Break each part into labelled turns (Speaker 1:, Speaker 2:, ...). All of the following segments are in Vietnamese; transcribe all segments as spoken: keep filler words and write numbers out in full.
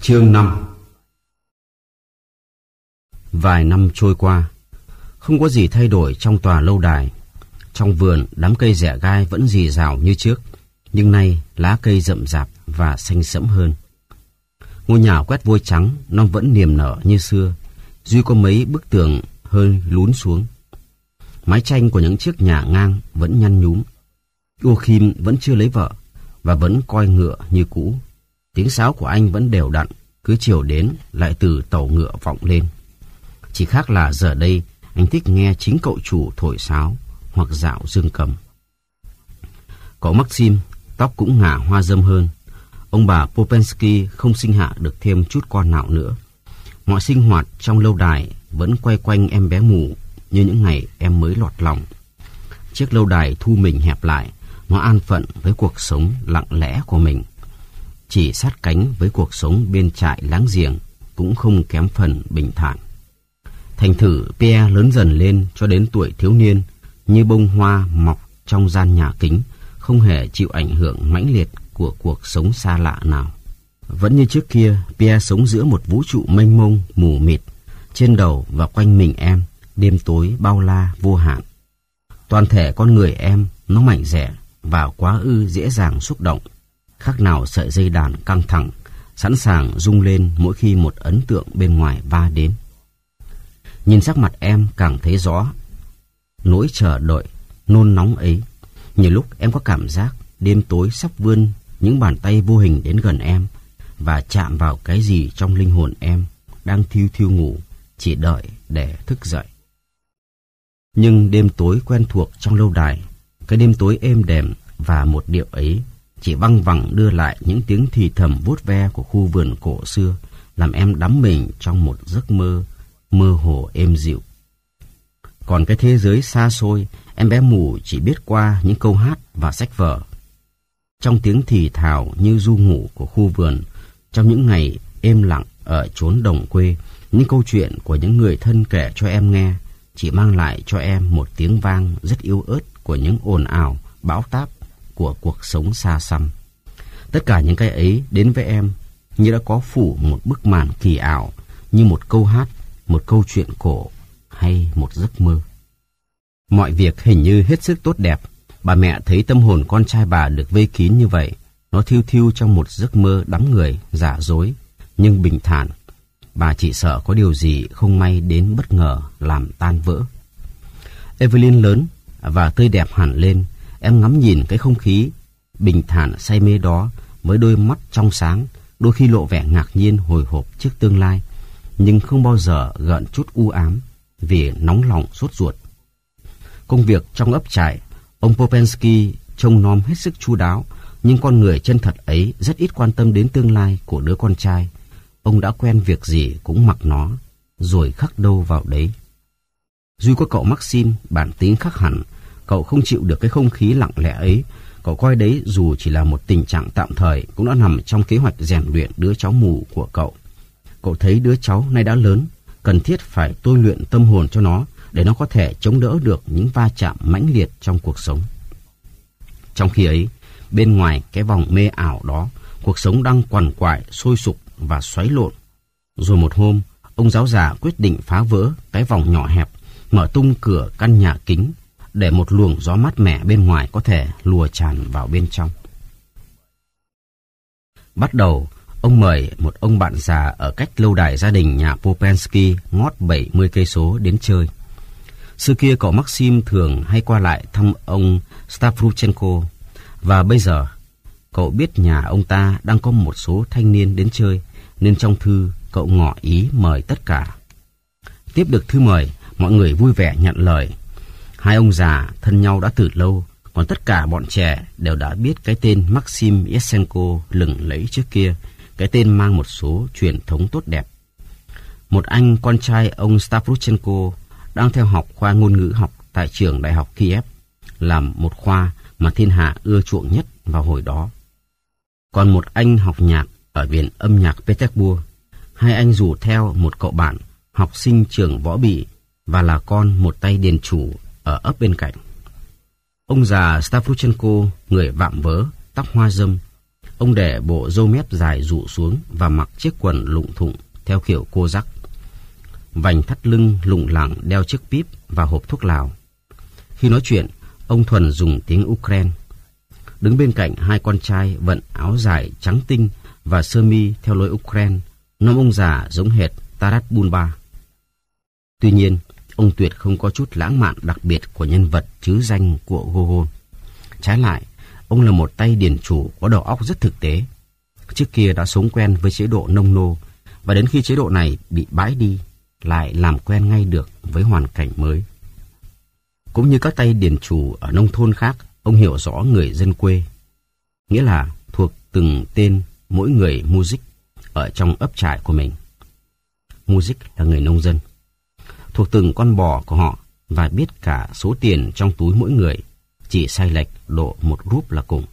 Speaker 1: Chương năm. Vài năm trôi qua, không có gì thay đổi trong tòa lâu đài. Trong vườn, đám cây rẻ gai vẫn rì rào như trước, nhưng nay lá cây rậm rạp và xanh sẫm hơn. Ngôi nhà quét vôi trắng, nó vẫn niềm nở như xưa, duy có mấy bức tường hơi lún xuống. Mái tranh của những chiếc nhà ngang vẫn nhăn nhúm. Joachim vẫn chưa lấy vợ và vẫn coi ngựa như cũ. Tiếng sáo của anh vẫn đều đặn, cứ chiều đến lại từ tàu ngựa vọng lên. Chỉ khác là giờ đây anh thích nghe chính cậu chủ thổi sáo hoặc dạo dương cầm. Cậu Maxim tóc cũng ngả hoa râm hơn. Ông bà Popensky không sinh hạ được thêm chút con nào nữa. Mọi sinh hoạt trong lâu đài vẫn quay quanh em bé mù như những ngày em mới lọt lòng. Chiếc lâu đài thu mình hẹp lại, nó an phận với cuộc sống lặng lẽ của mình. Chỉ sát cánh với cuộc sống bên trại láng giềng cũng không kém phần bình thản. Thành thử Pierre lớn dần lên cho đến tuổi thiếu niên, như bông hoa mọc trong gian nhà kính, không hề chịu ảnh hưởng mãnh liệt của cuộc sống xa lạ nào. Vẫn như trước kia, Pierre sống giữa một vũ trụ mênh mông, mù mịt, trên đầu và quanh mình em, đêm tối bao la vô hạn. Toàn thể con người em, nó mảnh dẻ và quá ư dễ dàng xúc động, khác nào sợi dây đàn căng thẳng, sẵn sàng rung lên mỗi khi một ấn tượng bên ngoài va đến. Nhìn sắc mặt em càng thấy rõ nỗi chờ đợi, nôn nóng ấy. Nhiều lúc em có cảm giác đêm tối sắp vươn những bàn tay vô hình đến gần em và chạm vào cái gì trong linh hồn em đang thiêu thiêu ngủ, chỉ đợi để thức dậy. Nhưng đêm tối quen thuộc trong lâu đài, cái đêm tối êm đềm và một điệu ấy chỉ văng vẳng đưa lại những tiếng thì thầm vuốt ve của khu vườn cổ xưa, làm em đắm mình trong một giấc mơ mơ hồ êm dịu. Còn cái thế giới xa xôi, em bé mù chỉ biết qua những câu hát và sách vở. Trong tiếng thì thào như ru ngủ của khu vườn, trong những ngày êm lặng ở chốn đồng quê, những câu chuyện của những người thân kể cho em nghe chỉ mang lại cho em một tiếng vang rất yếu ớt của những ồn ào, bão táp của cuộc sống xa xăm. Tất cả những cái ấy đến với em như đã có phủ một bức màn kỳ ảo, như một câu hát, một câu chuyện cổ hay một giấc mơ. Mọi việc hình như hết sức tốt đẹp. Bà mẹ thấy tâm hồn con trai bà được vây kín như vậy, nó thiêu thiêu trong một giấc mơ đắm người, giả dối nhưng bình thản. Bà chỉ sợ có điều gì không may đến bất ngờ làm tan vỡ. Evelyn lớn và tươi đẹp hẳn lên. Em ngắm nhìn cái không khí bình thản say mê đó với đôi mắt trong sáng, đôi khi lộ vẻ ngạc nhiên hồi hộp trước tương lai, nhưng không bao giờ gợn chút u ám vì nóng lòng sốt ruột. Công việc trong ấp trại, ông Popensky trông nom hết sức chu đáo, nhưng con người chân thật ấy rất ít quan tâm đến tương lai của đứa con trai. Ông đã quen việc gì cũng mặc nó, rồi khắc đâu vào đấy. Duy có cậu Maxim bản tính khác hẳn. Cậu không chịu được cái không khí lặng lẽ ấy. Cậu coi đấy dù chỉ là một tình trạng tạm thời cũng đã nằm trong kế hoạch rèn luyện đứa cháu mù của cậu. Cậu thấy đứa cháu nay đã lớn, cần thiết phải tôi luyện tâm hồn cho nó để nó có thể chống đỡ được những va chạm mãnh liệt trong cuộc sống. Trong khi ấy, bên ngoài cái vòng mê ảo đó, cuộc sống đang quằn quại, sôi sục và xoáy lộn. Rồi một hôm, ông giáo già quyết định phá vỡ cái vòng nhỏ hẹp, mở tung cửa căn nhà kính để một luồng gió mát mẻ bên ngoài có thể lùa tràn vào bên trong. Bắt đầu, ông mời một ông bạn già ở cách lâu đài gia đình nhà Popensky ngót bảy mươi cây số đến chơi. Xưa kia cậu Maxim thường hay qua lại thăm ông Stavruchenko, và bây giờ cậu biết nhà ông ta đang có một số thanh niên đến chơi, nên trong thư cậu ngỏ ý mời tất cả. Tiếp được thư mời, mọi người vui vẻ nhận lời. Hai ông già thân nhau đã từ lâu, còn tất cả bọn trẻ đều đã biết cái tên Maxim Yesenko lừng lẫy trước kia, cái tên mang một số truyền thống tốt đẹp. Một anh con trai ông Stavruchenko đang theo học khoa ngôn ngữ học tại trường đại học Kiev, làm một khoa mà thiên hạ ưa chuộng nhất vào hồi đó. Còn một anh học nhạc ở viện âm nhạc Petersburg. Hai anh rủ theo một cậu bạn học sinh trường võ bị và là con một tay điền chủ ở ấp bên cạnh. Ông già Stavruchenko, người vạm vỡ, tóc hoa râm, Ông để bộ râu mép dài rủ xuống và mặc chiếc quần lụng thụng theo kiểu cô dắc. Vành thắt lưng lủng lẳng đeo chiếc píp và hộp thuốc lào. Khi nói chuyện, ông thuần dùng tiếng Ukraine. Đứng bên cạnh hai con trai vận áo dài trắng tinh và sơ mi theo lối Ukraine, nom ông già giống hệt Taras Bulba. Tuy nhiên, ông tuyệt không có chút lãng mạn đặc biệt của nhân vật trứ danh của Gogol. Trái lại, ông là một tay điển chủ có đầu óc rất thực tế. Trước kia đã sống quen với chế độ nông nô, và đến khi chế độ này bị bãi đi, lại làm quen ngay được với hoàn cảnh mới. Cũng như các tay điển chủ ở nông thôn khác, ông hiểu rõ người dân quê, nghĩa là thuộc từng tên mỗi người Mujik ở trong ấp trại của mình. Mujik là người nông dân, thuộc từng con bò của họ và biết cả số tiền trong túi mỗi người, chỉ sai lệch độ một rúp là cùng.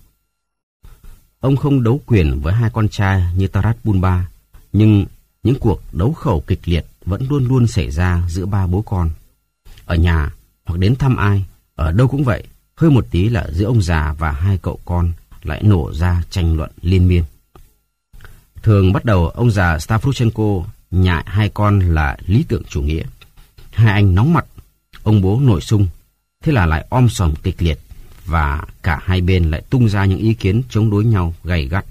Speaker 1: Ông không đấu quyền với hai con trai như Taras Bulba, nhưng những cuộc đấu khẩu kịch liệt vẫn luôn luôn xảy ra giữa ba bố con. Ở nhà hoặc đến thăm ai, ở đâu cũng vậy, hơi một tí là giữa ông già và hai cậu con lại nổ ra tranh luận liên miên. Thường bắt đầu ông già Stavruchenko nhại hai con là lý tưởng chủ nghĩa. Hai anh nóng mặt, ông bố nổi sung, thế là lại om sòm kịch liệt và cả hai bên lại tung ra những ý kiến chống đối nhau gay gắt.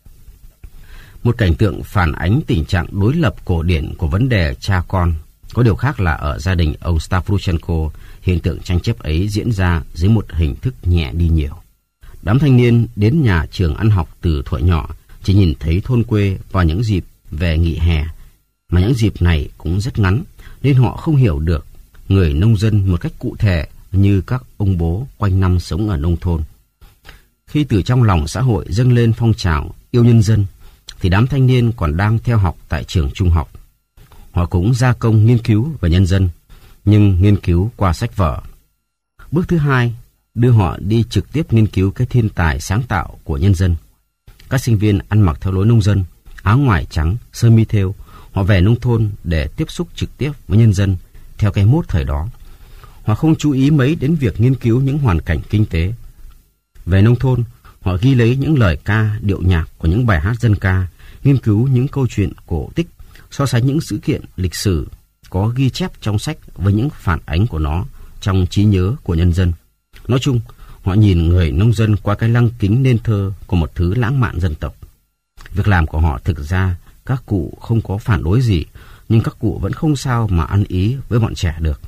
Speaker 1: Một cảnh tượng phản ánh tình trạng đối lập cổ điển của vấn đề cha con. Có điều khác là ở gia đình ông Stavruchenko, hiện tượng tranh chấp ấy diễn ra dưới một hình thức nhẹ đi nhiều. Đám thanh niên đến nhà trường ăn học từ thuở nhỏ chỉ nhìn thấy thôn quê vào những dịp về nghỉ hè, mà những dịp này cũng rất ngắn, nên họ không hiểu được người nông dân một cách cụ thể như các ông bố quanh năm sống ở nông thôn. Khi từ trong lòng xã hội dâng lên phong trào yêu nhân dân, thì đám thanh niên còn đang theo học tại trường trung học. Họ cũng gia công nghiên cứu về nhân dân, nhưng nghiên cứu qua sách vở. Bước thứ hai, đưa họ đi trực tiếp nghiên cứu cái thiên tài sáng tạo của nhân dân. Các sinh viên ăn mặc theo lối nông dân, áo ngoài trắng, sơ mi thêu, họ về nông thôn để tiếp xúc trực tiếp với nhân dân theo cái mốt thời đó. Họ không chú ý mấy đến việc nghiên cứu những hoàn cảnh kinh tế. Về nông thôn, họ ghi lấy những lời ca, điệu nhạc của những bài hát dân ca, nghiên cứu những câu chuyện cổ tích, so sánh những sự kiện lịch sử có ghi chép trong sách với những phản ánh của nó trong trí nhớ của nhân dân. Nói chung, họ nhìn người nông dân qua cái lăng kính nên thơ của một thứ lãng mạn dân tộc. Việc làm của họ thực ra các cụ không có phản đối gì, nhưng các cụ vẫn không sao mà ăn ý với bọn trẻ được.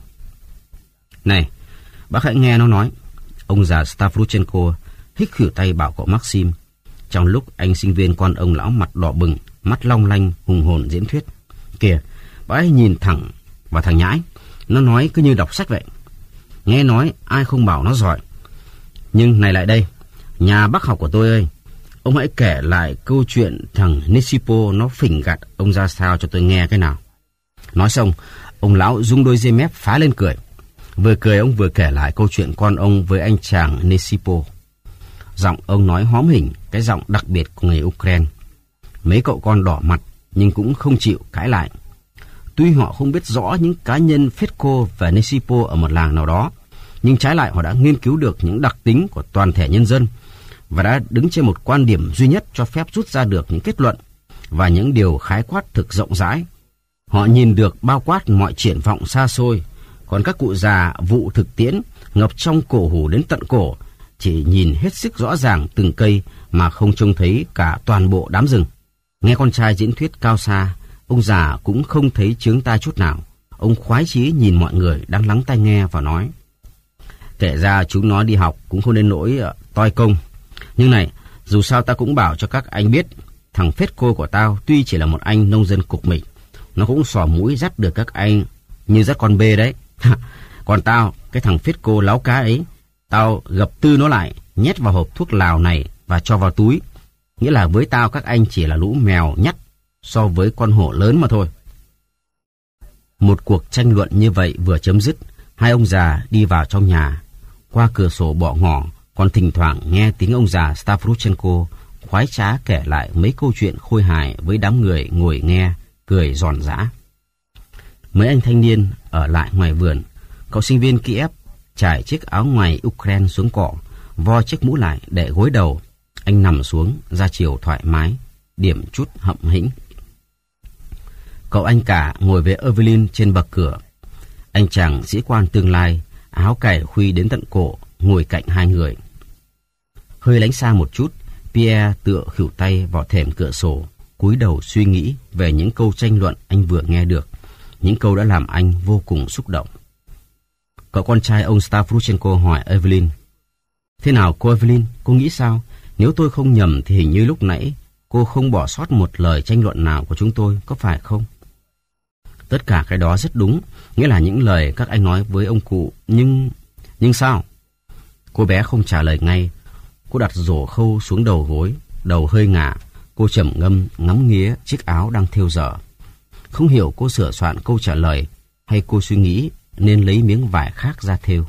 Speaker 1: Này, bác hãy nghe nó nói. Ông già Stavruchenko hít khỉu tay bảo cậu Maxim, trong lúc anh sinh viên con ông lão mặt đỏ bừng, mắt long lanh, hùng hồn diễn thuyết. Kìa, bác ấy nhìn thẳng vào thằng nhãi, nó nói cứ như đọc sách vậy. Nghe nói ai không bảo nó giỏi. Nhưng này lại đây, nhà bác học của tôi ơi, ông hãy kể lại câu chuyện thằng Nesipo nó phỉnh gạt ông ra sao cho tôi nghe cái nào. Nói xong, ông lão rung đôi dây mép phá lên cười. Vừa cười ông vừa kể lại câu chuyện con ông với anh chàng Nesipo. Giọng ông nói hóm hỉnh, cái giọng đặc biệt của người Ukraine. Mấy cậu con đỏ mặt nhưng cũng không chịu cãi lại. Tuy họ không biết rõ những cá nhân Fedko và Nesipo ở một làng nào đó, nhưng trái lại họ đã nghiên cứu được những đặc tính của toàn thể nhân dân và đã đứng trên một quan điểm duy nhất cho phép rút ra được những kết luận và những điều khái quát thực rộng rãi. Họ nhìn được bao quát mọi triển vọng xa xôi, còn các cụ già vụ thực tiễn ngập trong cổ hủ đến tận cổ chỉ nhìn hết sức rõ ràng từng cây mà không trông thấy cả toàn bộ đám rừng. Nghe con trai diễn thuyết cao xa, ông già cũng không thấy chướng tai chút nào. Ông khoái chí nhìn mọi người đang lắng tai nghe và nói: Kể ra chúng nó đi học cũng không đến nỗi uh, toi công. Nhưng này, dù sao ta cũng bảo cho các anh biết, thằng Fedko của tao tuy chỉ là một anh nông dân cục mịch, nó cũng xỏ mũi dắt được các anh như dắt con bê đấy. Còn tao, cái thằng Fedko láo cá ấy, tao gập tư nó lại, nhét vào hộp thuốc lào này và cho vào túi. Nghĩa là với tao các anh chỉ là lũ mèo nhắt so với con hổ lớn mà thôi. Một cuộc tranh luận như vậy vừa chấm dứt, hai ông già đi vào trong nhà. Qua cửa sổ bỏ ngỏ, còn thỉnh thoảng nghe tiếng ông già Stavruchenko khoái trá kể lại mấy câu chuyện khôi hài với đám người ngồi nghe, cười giòn giã. Mấy anh thanh niên ở lại ngoài vườn. Cậu sinh viên Kiev trải chiếc áo ngoài Ukraine xuống cỏ, vo chiếc mũ lại để gối đầu, Anh nằm xuống, ra chiều thoải mái, điểm chút hậm hĩnh. Cậu anh cả ngồi với Evelyn trên bậc cửa. Anh chàng sĩ quan tương lai, áo cài khuy đến tận cổ, ngồi cạnh hai người. Hơi lánh xa một chút, Pierre tựa khuỷu tay vào thềm cửa sổ, cúi đầu suy nghĩ về những câu tranh luận anh vừa nghe được. Những câu đã làm anh vô cùng xúc động. Cậu con trai ông Stavruchenko hỏi Evelyn: "Thế nào cô Evelyn, cô nghĩ sao? Nếu tôi không nhầm thì hình như lúc nãy cô không bỏ sót một lời tranh luận nào của chúng tôi, có phải không?" "Tất cả cái đó rất đúng, nghĩa là những lời các anh nói với ông cụ, nhưng... Nhưng sao?" Cô bé không trả lời ngay. Cô đặt rổ khâu xuống đầu gối, đầu hơi ngả. Cô trầm ngâm ngắm nghía chiếc áo đang thêu dở. Không hiểu cô sửa soạn câu trả lời hay cô suy nghĩ nên lấy miếng vải khác ra thêu.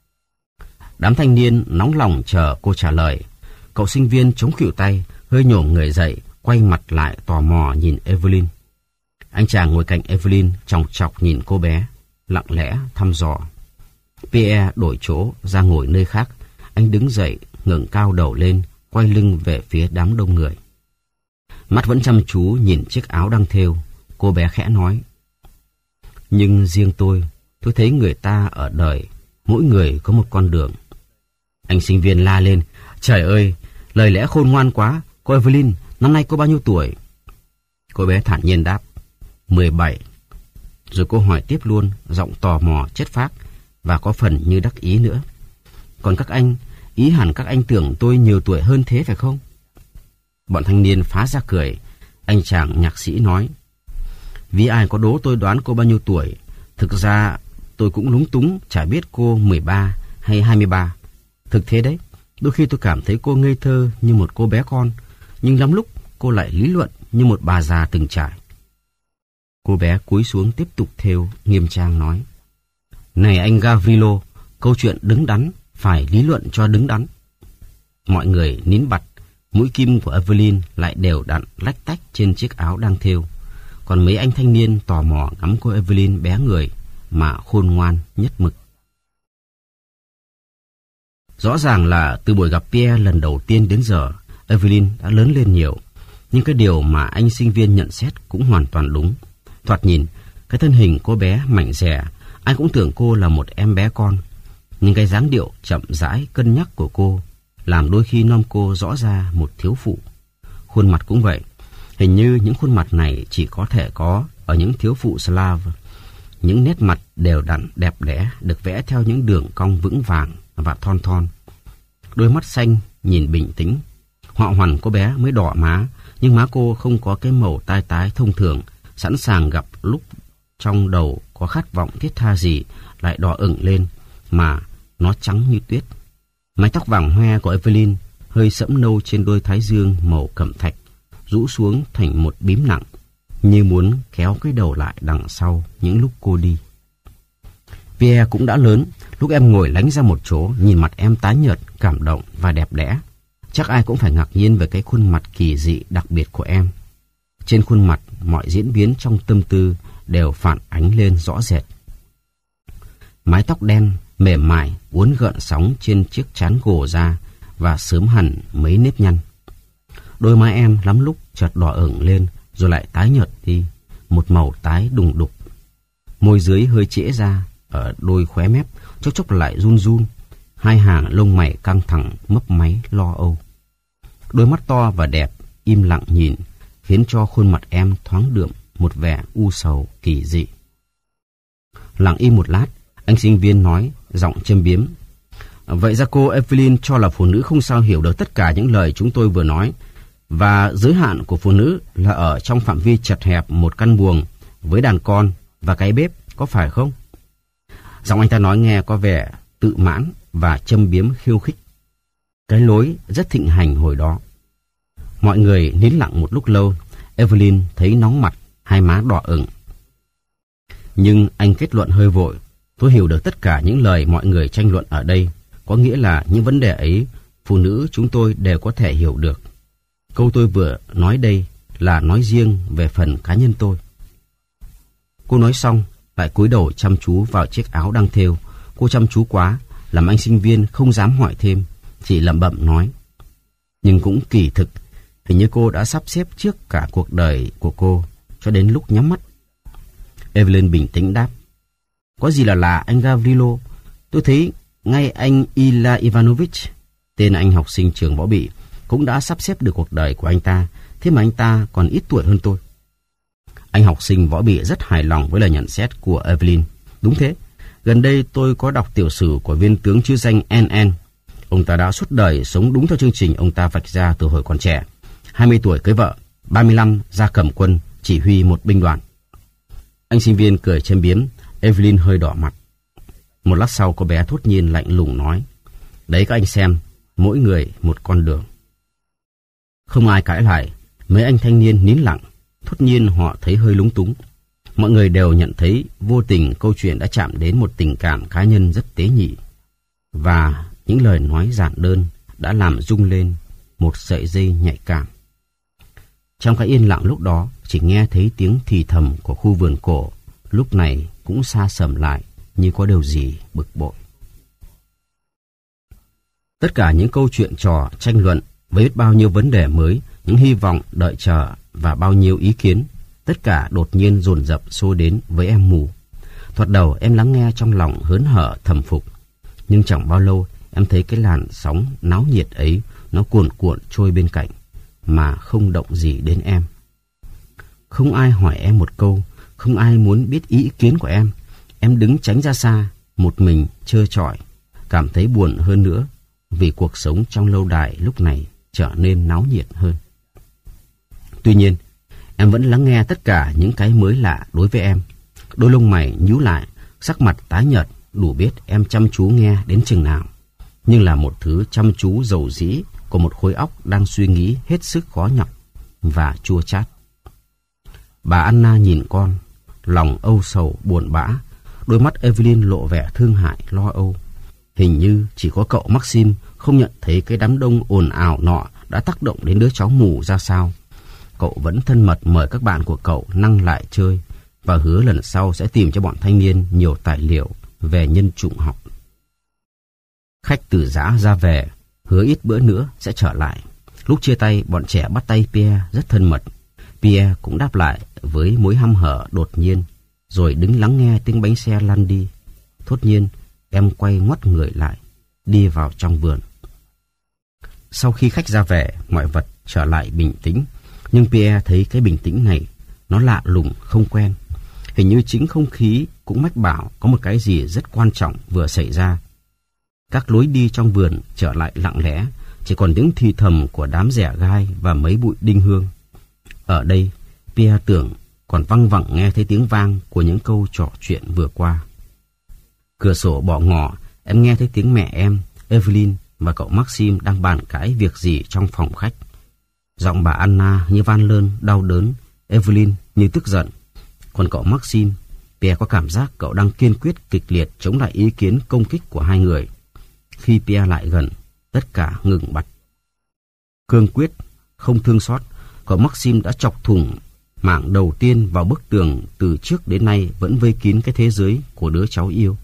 Speaker 1: Đám thanh niên nóng lòng chờ cô trả lời. Cậu sinh viên chống khuỷu tay, hơi nhổm người dậy, quay mặt lại tò mò nhìn Evelyn. Anh chàng ngồi cạnh Evelyn chòng chọc nhìn cô bé, lặng lẽ thăm dò. Pierre đổi chỗ ra ngồi nơi khác. Anh đứng dậy, ngẩng cao đầu lên, quay lưng về phía đám đông người. Mắt vẫn chăm chú nhìn chiếc áo đang thêu. Cô bé khẽ nói: "Nhưng riêng tôi, tôi thấy người ta ở đời, mỗi người có một con đường." Anh sinh viên la lên: "Trời ơi, lời lẽ khôn ngoan quá. Cô Evelyn, năm nay cô bao nhiêu tuổi?" Cô bé thản nhiên đáp: mười bảy. Rồi cô hỏi tiếp luôn, giọng tò mò chất phác và có phần như đắc ý nữa: "Còn các anh, ý hẳn các anh tưởng tôi nhiều tuổi hơn thế phải không?" Bọn thanh niên phá ra cười. Anh chàng nhạc sĩ nói: "Vì ai có đố tôi đoán cô bao nhiêu tuổi. Thực ra tôi cũng lúng túng, chả biết cô mười ba hay hai mươi ba. Thực thế đấy, đôi khi tôi cảm thấy cô ngây thơ như một cô bé con, nhưng lắm lúc cô lại lý luận như một bà già từng trải." Cô bé cúi xuống tiếp tục thêu, nghiêm trang nói: "Này anh Gavrilo, câu chuyện đứng đắn phải lý luận cho đứng đắn." Mọi người nín bặt. Mũi kim của Evelyn lại đều đặn lách tách trên chiếc áo đang thêu. Còn mấy anh thanh niên tò mò ngắm cô Evelyn bé người mà khôn ngoan nhất mực. Rõ ràng là từ buổi gặp Pierre lần đầu tiên đến giờ, Evelyn đã lớn lên nhiều. Nhưng cái điều mà anh sinh viên nhận xét cũng hoàn toàn đúng. Thoạt nhìn, cái thân hình cô bé mảnh dẻ, ai cũng tưởng cô là một em bé con. Nhưng cái dáng điệu chậm rãi cân nhắc của cô làm đôi khi nom cô rõ ra một thiếu phụ. Khuôn mặt cũng vậy. Hình như những khuôn mặt này chỉ có thể có ở những thiếu phụ Slav. Những nét mặt đều đặn đẹp đẽ được vẽ theo những đường cong vững vàng và thon thon. Đôi mắt xanh nhìn bình tĩnh. Họa hoàn cô bé mới đỏ má, nhưng má cô không có cái màu tai tái thông thường, sẵn sàng gặp lúc trong đầu có khát vọng thiết tha gì lại đỏ ửng lên, mà nó trắng như tuyết. Mái tóc vàng hoe của Evelyn hơi sẫm nâu trên đôi thái dương màu cẩm thạch, rũ xuống thành một bím nặng, như muốn kéo cái đầu lại đằng sau những lúc cô đi. Pierre cũng đã lớn. Lúc em ngồi lánh ra một chỗ, nhìn mặt em tái nhợt, cảm động và đẹp đẽ, chắc ai cũng phải ngạc nhiên về cái khuôn mặt kỳ dị đặc biệt của em. Trên khuôn mặt, mọi diễn biến trong tâm tư đều phản ánh lên rõ rệt. Mái tóc đen mềm mại uốn gợn sóng trên chiếc trán gồ ra và xớm hẳn mấy nếp nhăn. Đôi má em lắm lúc chợt đỏ ửng lên rồi lại tái nhợt đi, một màu tái đùng đục. Môi dưới hơi trễ ra ở đôi khóe mép, chốc chốc lại run run. Hai hàng lông mày căng thẳng mấp máy lo âu. Đôi mắt to và đẹp im lặng nhìn, khiến cho khuôn mặt em thoáng đượm một vẻ u sầu kỳ dị. Lặng im một lát, anh sinh viên nói, giọng châm biếm: "Vậy ra cô Evelyn cho là phụ nữ không sao hiểu được tất cả những lời chúng tôi vừa nói, và giới hạn của phụ nữ là ở trong phạm vi chật hẹp một căn buồng với đàn con và cái bếp, có phải không?" Giọng anh ta nói nghe có vẻ tự mãn và châm biếm khiêu khích. Cái lối rất thịnh hành hồi đó. Mọi người nín lặng một lúc lâu. Evelyn thấy nóng mặt, hai má đỏ ửng. Nhưng anh kết luận hơi vội: "Tôi hiểu được tất cả những lời mọi người tranh luận ở đây. Có nghĩa là những vấn đề ấy, phụ nữ chúng tôi đều có thể hiểu được. Câu tôi vừa nói đây là nói riêng về phần cá nhân tôi." Cô nói xong, lại cúi đầu chăm chú vào chiếc áo đang thêu. Cô chăm chú quá, làm anh sinh viên không dám hỏi thêm, chỉ lẩm bẩm nói: Nhưng cũng kỳ thực, hình như cô đã sắp xếp trước cả cuộc đời của cô cho đến lúc nhắm mắt. Evelyn bình tĩnh đáp. Có gì là lạ anh Gavrilo? Tôi thấy ngay anh Ilya Ivanovich, tên anh học sinh trường võ bị, cũng đã sắp xếp được cuộc đời của anh ta. Thế mà anh ta còn ít tuổi hơn tôi. Anh học sinh võ bị rất hài lòng với lời nhận xét của Evelyn. Đúng thế, gần đây tôi có đọc tiểu sử của viên tướng chữ danh en en. Ông ta đã suốt đời sống đúng theo chương trình ông ta vạch ra từ hồi còn trẻ. hai mươi tuổi cưới vợ, ba mươi lăm ra cầm quân, chỉ huy một binh đoàn. Anh sinh viên cười châm biếm. Evelyn hơi đỏ mặt. Một lát sau cô bé thốt nhiên lạnh lùng nói. Đấy các anh xem, mỗi người một con đường. Không ai cãi lại. Mấy anh thanh niên nín lặng. Thốt nhiên họ thấy hơi lúng túng. Mọi người đều nhận thấy vô tình câu chuyện đã chạm đến một tình cảm cá nhân rất tế nhị. Và những lời nói giản đơn đã làm rung lên một sợi dây nhạy cảm. Trong cái yên lặng lúc đó, chỉ nghe thấy tiếng thì thầm của khu vườn cổ, lúc này cũng xa sầm lại như có điều gì bực bội. Tất cả những câu chuyện trò tranh luận với biết bao nhiêu vấn đề mới, những hy vọng đợi chờ và bao nhiêu ý kiến, tất cả đột nhiên dồn dập xô đến với em mù. Thoạt đầu em lắng nghe trong lòng hớn hở thầm phục, nhưng chẳng bao lâu em thấy cái làn sóng náo nhiệt ấy nó cuồn cuộn trôi bên cạnh mà không động gì đến em. Không ai hỏi em một câu, không ai muốn biết ý kiến của em. Em đứng tránh ra xa, một mình trơ trọi, cảm thấy buồn hơn nữa vì cuộc sống trong lâu đài lúc này trở nên náo nhiệt hơn. Tuy nhiên, em vẫn lắng nghe tất cả những cái mới lạ đối với em. Đôi lông mày nhíu lại, sắc mặt tái nhợt, đủ biết em chăm chú nghe đến chừng nào. Nhưng là một thứ chăm chú dầu dĩ của một khối óc đang suy nghĩ hết sức khó nhọc và chua chát. Bà Anna nhìn con, lòng âu sầu buồn bã. Đôi mắt Evelyn lộ vẻ thương hại lo âu. Hình như chỉ có cậu Maxim không nhận thấy cái đám đông ồn ào nọ đã tác động đến đứa cháu mù ra sao. Cậu vẫn thân mật mời các bạn của cậu năng lại chơi và hứa lần sau sẽ tìm cho bọn thanh niên nhiều tài liệu về nhân chủng học. Khách từ giã ra về, hứa ít bữa nữa sẽ trở lại. Lúc chia tay, bọn trẻ bắt tay Pierre rất thân mật. Pierre cũng đáp lại với mối hăm hở đột nhiên, rồi đứng lắng nghe tiếng bánh xe lăn đi. Thốt nhiên, em quay ngoắt người lại, đi vào trong vườn. Sau khi khách ra về, mọi vật trở lại bình tĩnh. Nhưng Pierre thấy cái bình tĩnh này, nó lạ lùng, không quen. Hình như chính không khí cũng mách bảo có một cái gì rất quan trọng vừa xảy ra. Các lối đi trong vườn trở lại lặng lẽ, chỉ còn tiếng thì thầm của đám rẻ gai và mấy bụi đinh hương. Ở đây, Pierre tưởng còn văng vẳng nghe thấy tiếng vang của những câu trò chuyện vừa qua. Cửa sổ bỏ ngỏ, em nghe thấy tiếng mẹ em, Evelyn và cậu Maxim đang bàn cãi việc gì trong phòng khách. Giọng bà Anna như van lơn, đau đớn, Evelyn như tức giận. Còn cậu Maxim, Pierre có cảm giác cậu đang kiên quyết kịch liệt chống lại ý kiến công kích của hai người. Khi Pierre lại gần, tất cả ngừng bặt. Cương quyết, không thương xót, cậu Maxim đã chọc thủng mảng đầu tiên vào bức tường từ trước đến nay vẫn vây kín cái thế giới của đứa cháu yêu.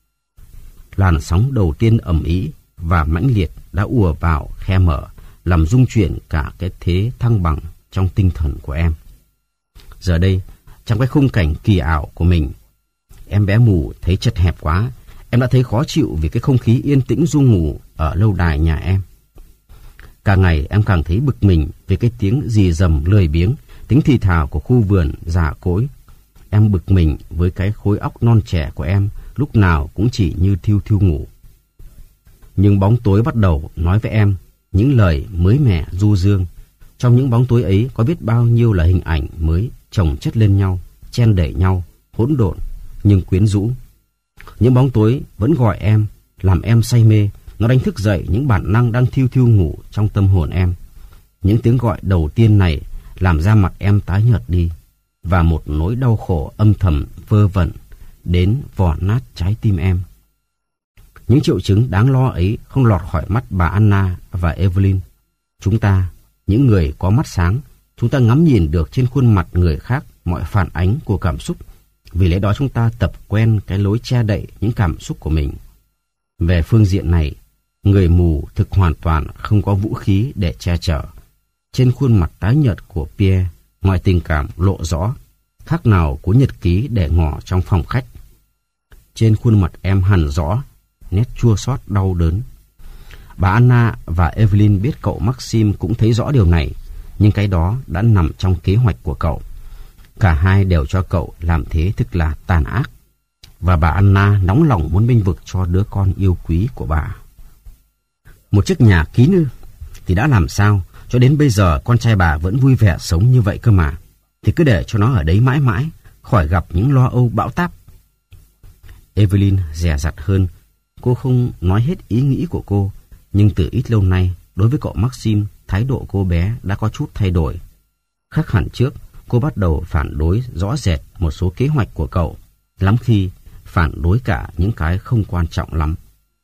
Speaker 1: Làn sóng đầu tiên ầm ĩ và mãnh liệt đã ùa vào khe mở, làm rung chuyển cả cái thế thăng bằng trong tinh thần của em. Giờ đây, trong cái khung cảnh kỳ ảo của mình, em bé mù thấy chật hẹp quá. Em đã thấy khó chịu vì cái không khí yên tĩnh ru ngủ ở lâu đài nhà em. Càng ngày em càng thấy bực mình vì cái tiếng rì rầm lười biếng, tiếng thì thào của khu vườn già cỗi. Em bực mình với cái khối óc non trẻ của em, lúc nào cũng chỉ như thiêu thiêu ngủ. Nhưng bóng tối bắt đầu nói với em những lời mới mẻ du dương. Trong những bóng tối ấy có biết bao nhiêu là hình ảnh mới chồng chất lên nhau, chen đẩy nhau, hỗn độn nhưng quyến rũ. Những bóng tối vẫn gọi em, làm em say mê. Nó đánh thức dậy những bản năng đang thiêu thiêu ngủ trong tâm hồn em. Những tiếng gọi đầu tiên này làm da mặt em tái nhợt đi, và một nỗi đau khổ âm thầm vơ vẩn đến vò nát trái tim em. Những triệu chứng đáng lo ấy không lọt khỏi mắt bà Anna và Evelyn. Chúng ta, những người có mắt sáng, chúng ta ngắm nhìn được trên khuôn mặt người khác mọi phản ánh của cảm xúc. Vì lẽ đó chúng ta tập quen cái lối che đậy những cảm xúc của mình. Về phương diện này, Người mù thực hoàn toàn không có vũ khí để che chở. Trên khuôn mặt tái nhợt của Pierre, mọi tình cảm lộ rõ, khác nào cuốn nhật ký để ngỏ trong phòng khách. Trên khuôn mặt em hằn rõ nét chua xót đau đớn. Bà Anna và Evelyn biết cậu Maxim cũng thấy rõ điều này, nhưng cái đó đã nằm trong kế hoạch của cậu. Cả hai đều cho cậu làm thế tức là tàn ác, và bà Anna nóng lòng muốn bênh vực cho đứa con yêu quý của bà. Một chiếc nhà kín ư? Thì đã làm sao? Cho đến bây giờ con trai bà vẫn vui vẻ sống như vậy cơ mà. Thì cứ để cho nó ở đấy mãi mãi, khỏi gặp những lo âu bão táp. Evelyn dè dặt hơn. Cô không nói hết ý nghĩ của cô, nhưng từ ít lâu nay, đối với cậu Maxim, thái độ cô bé đã có chút thay đổi. Khác hẳn trước, cô bắt đầu phản đối rõ rệt một số kế hoạch của cậu, lắm khi phản đối cả những cái không quan trọng lắm.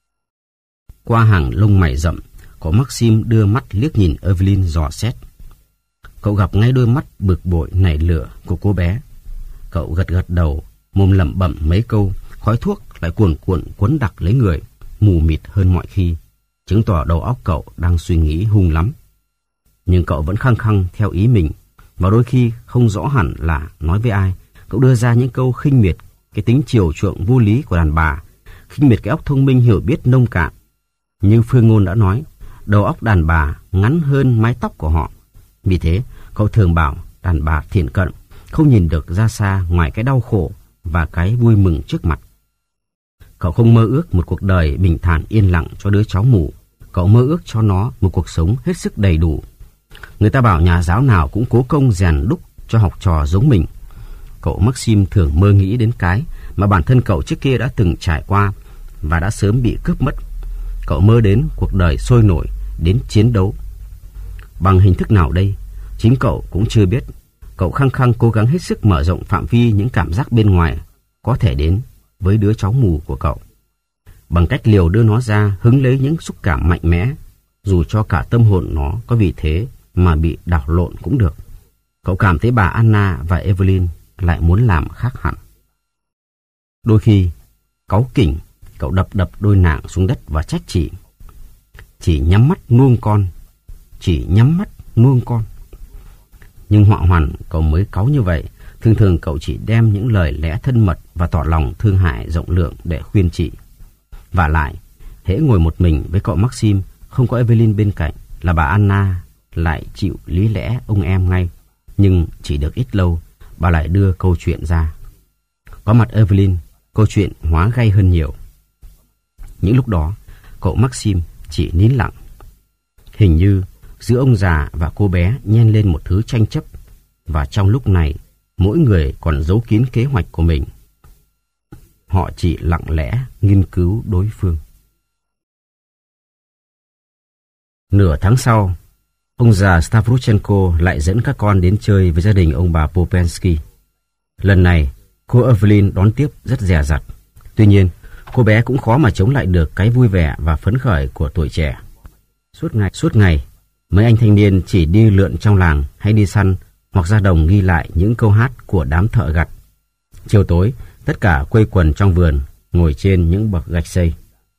Speaker 1: Qua hàng lông mày rậm, cậu Maxim đưa mắt liếc nhìn Evelyn dò xét. Cậu gặp ngay đôi mắt bực bội nảy lửa của cô bé. Cậu gật gật đầu, mồm lẩm bẩm mấy câu, khói thuốc lại cuồn cuộn quấn đặc lấy người, mù mịt hơn mọi khi, chứng tỏ đầu óc cậu đang suy nghĩ hung lắm. Nhưng cậu vẫn khăng khăng theo ý mình, và đôi khi không rõ hẳn là nói với ai, cậu đưa ra những câu khinh miệt cái tính chiều chuộng vô lý của đàn bà, khinh miệt cái óc thông minh hiểu biết nông cạn. Như Phương Ngôn đã nói, đầu óc đàn bà ngắn hơn mái tóc của họ. Vì thế, cậu thường bảo đàn bà thiện cận, không nhìn được ra xa ngoài cái đau khổ và cái vui mừng trước mặt. Cậu không mơ ước một cuộc đời bình thản yên lặng cho đứa cháu mù. Cậu mơ ước cho nó một cuộc sống hết sức đầy đủ. Người ta bảo nhà giáo nào cũng cố công rèn đúc cho học trò giống mình. Cậu Maxim thường mơ nghĩ đến cái mà bản thân cậu trước kia đã từng trải qua và đã sớm bị cướp mất. Cậu mơ đến cuộc đời sôi nổi, đến chiến đấu. Bằng hình thức nào đây? Chính cậu cũng chưa biết. Cậu khăng khăng cố gắng hết sức mở rộng phạm vi những cảm giác bên ngoài có thể đến với đứa cháu mù của cậu. Bằng cách liều đưa nó ra hứng lấy những xúc cảm mạnh mẽ, dù cho cả tâm hồn nó có vì thế mà bị đảo lộn cũng được. Cậu cảm thấy bà Anna và Evelyn lại muốn làm khác hẳn. Đôi khi, cáu kỉnh, cậu đập đập đôi nàng xuống đất và trách chị. Chỉ nhắm mắt nuông con, chỉ nhắm mắt nuông con. Nhưng họa hoàn cậu mới cáu như vậy. Thường thường cậu chỉ đem những lời lẽ thân mật và tỏ lòng thương hại rộng lượng để khuyên chị. Vả lại, hễ ngồi một mình với cậu Maxim, không có Evelyn bên cạnh, là bà Anna lại chịu lý lẽ ông em ngay. Nhưng chỉ được ít lâu, bà lại đưa câu chuyện ra. Có mặt Evelyn, câu chuyện hóa gay hơn nhiều. Những lúc đó, cậu Maxim chỉ nín lặng. Hình như giữa ông già và cô bé nhen lên một thứ tranh chấp, và trong lúc này, mỗi người còn giấu kín kế hoạch của mình. Họ chỉ lặng lẽ nghiên cứu đối phương. Nửa tháng sau, ông già Stavrochenko lại dẫn các con đến chơi với gia đình ông bà Popensky. Lần này, cô Evelyn đón tiếp rất dè dặt. Tuy nhiên, cô bé cũng khó mà chống lại được cái vui vẻ và phấn khởi của tuổi trẻ. Suốt ngày, suốt ngày, mấy anh thanh niên chỉ đi lượn trong làng hay đi săn hoặc ra đồng ghi lại những câu hát của đám thợ gặt. Chiều tối, tất cả quây quần trong vườn, ngồi trên những bậc gạch xây.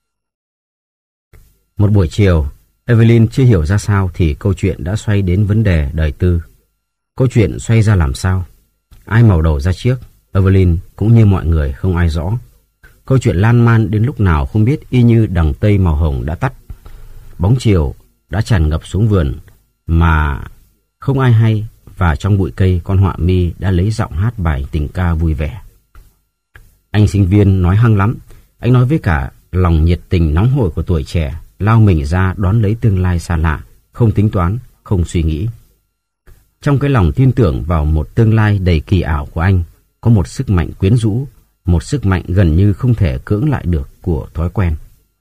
Speaker 1: Một buổi chiều, Evelyn chưa hiểu ra sao thì câu chuyện đã xoay đến vấn đề đời tư. Câu chuyện xoay ra làm sao? Ai màu đầu ra trước? Evelyn cũng như mọi người không ai rõ. Câu chuyện lan man đến lúc nào không biết, y như đằng tây màu hồng đã tắt. Bóng chiều đã tràn ngập xuống vườn mà không ai hay, và trong bụi cây con họa mi đã lấy giọng hát bài tình ca vui vẻ. Anh sinh viên nói hăng lắm. Anh nói với cả lòng nhiệt tình nóng hổi của tuổi trẻ, lao mình ra đón lấy tương lai xa lạ, không tính toán, không suy nghĩ. Trong cái lòng tin tưởng vào một tương lai đầy kỳ ảo của anh, có một sức mạnh quyến rũ, một sức mạnh gần như không thể cưỡng lại được của thói quen.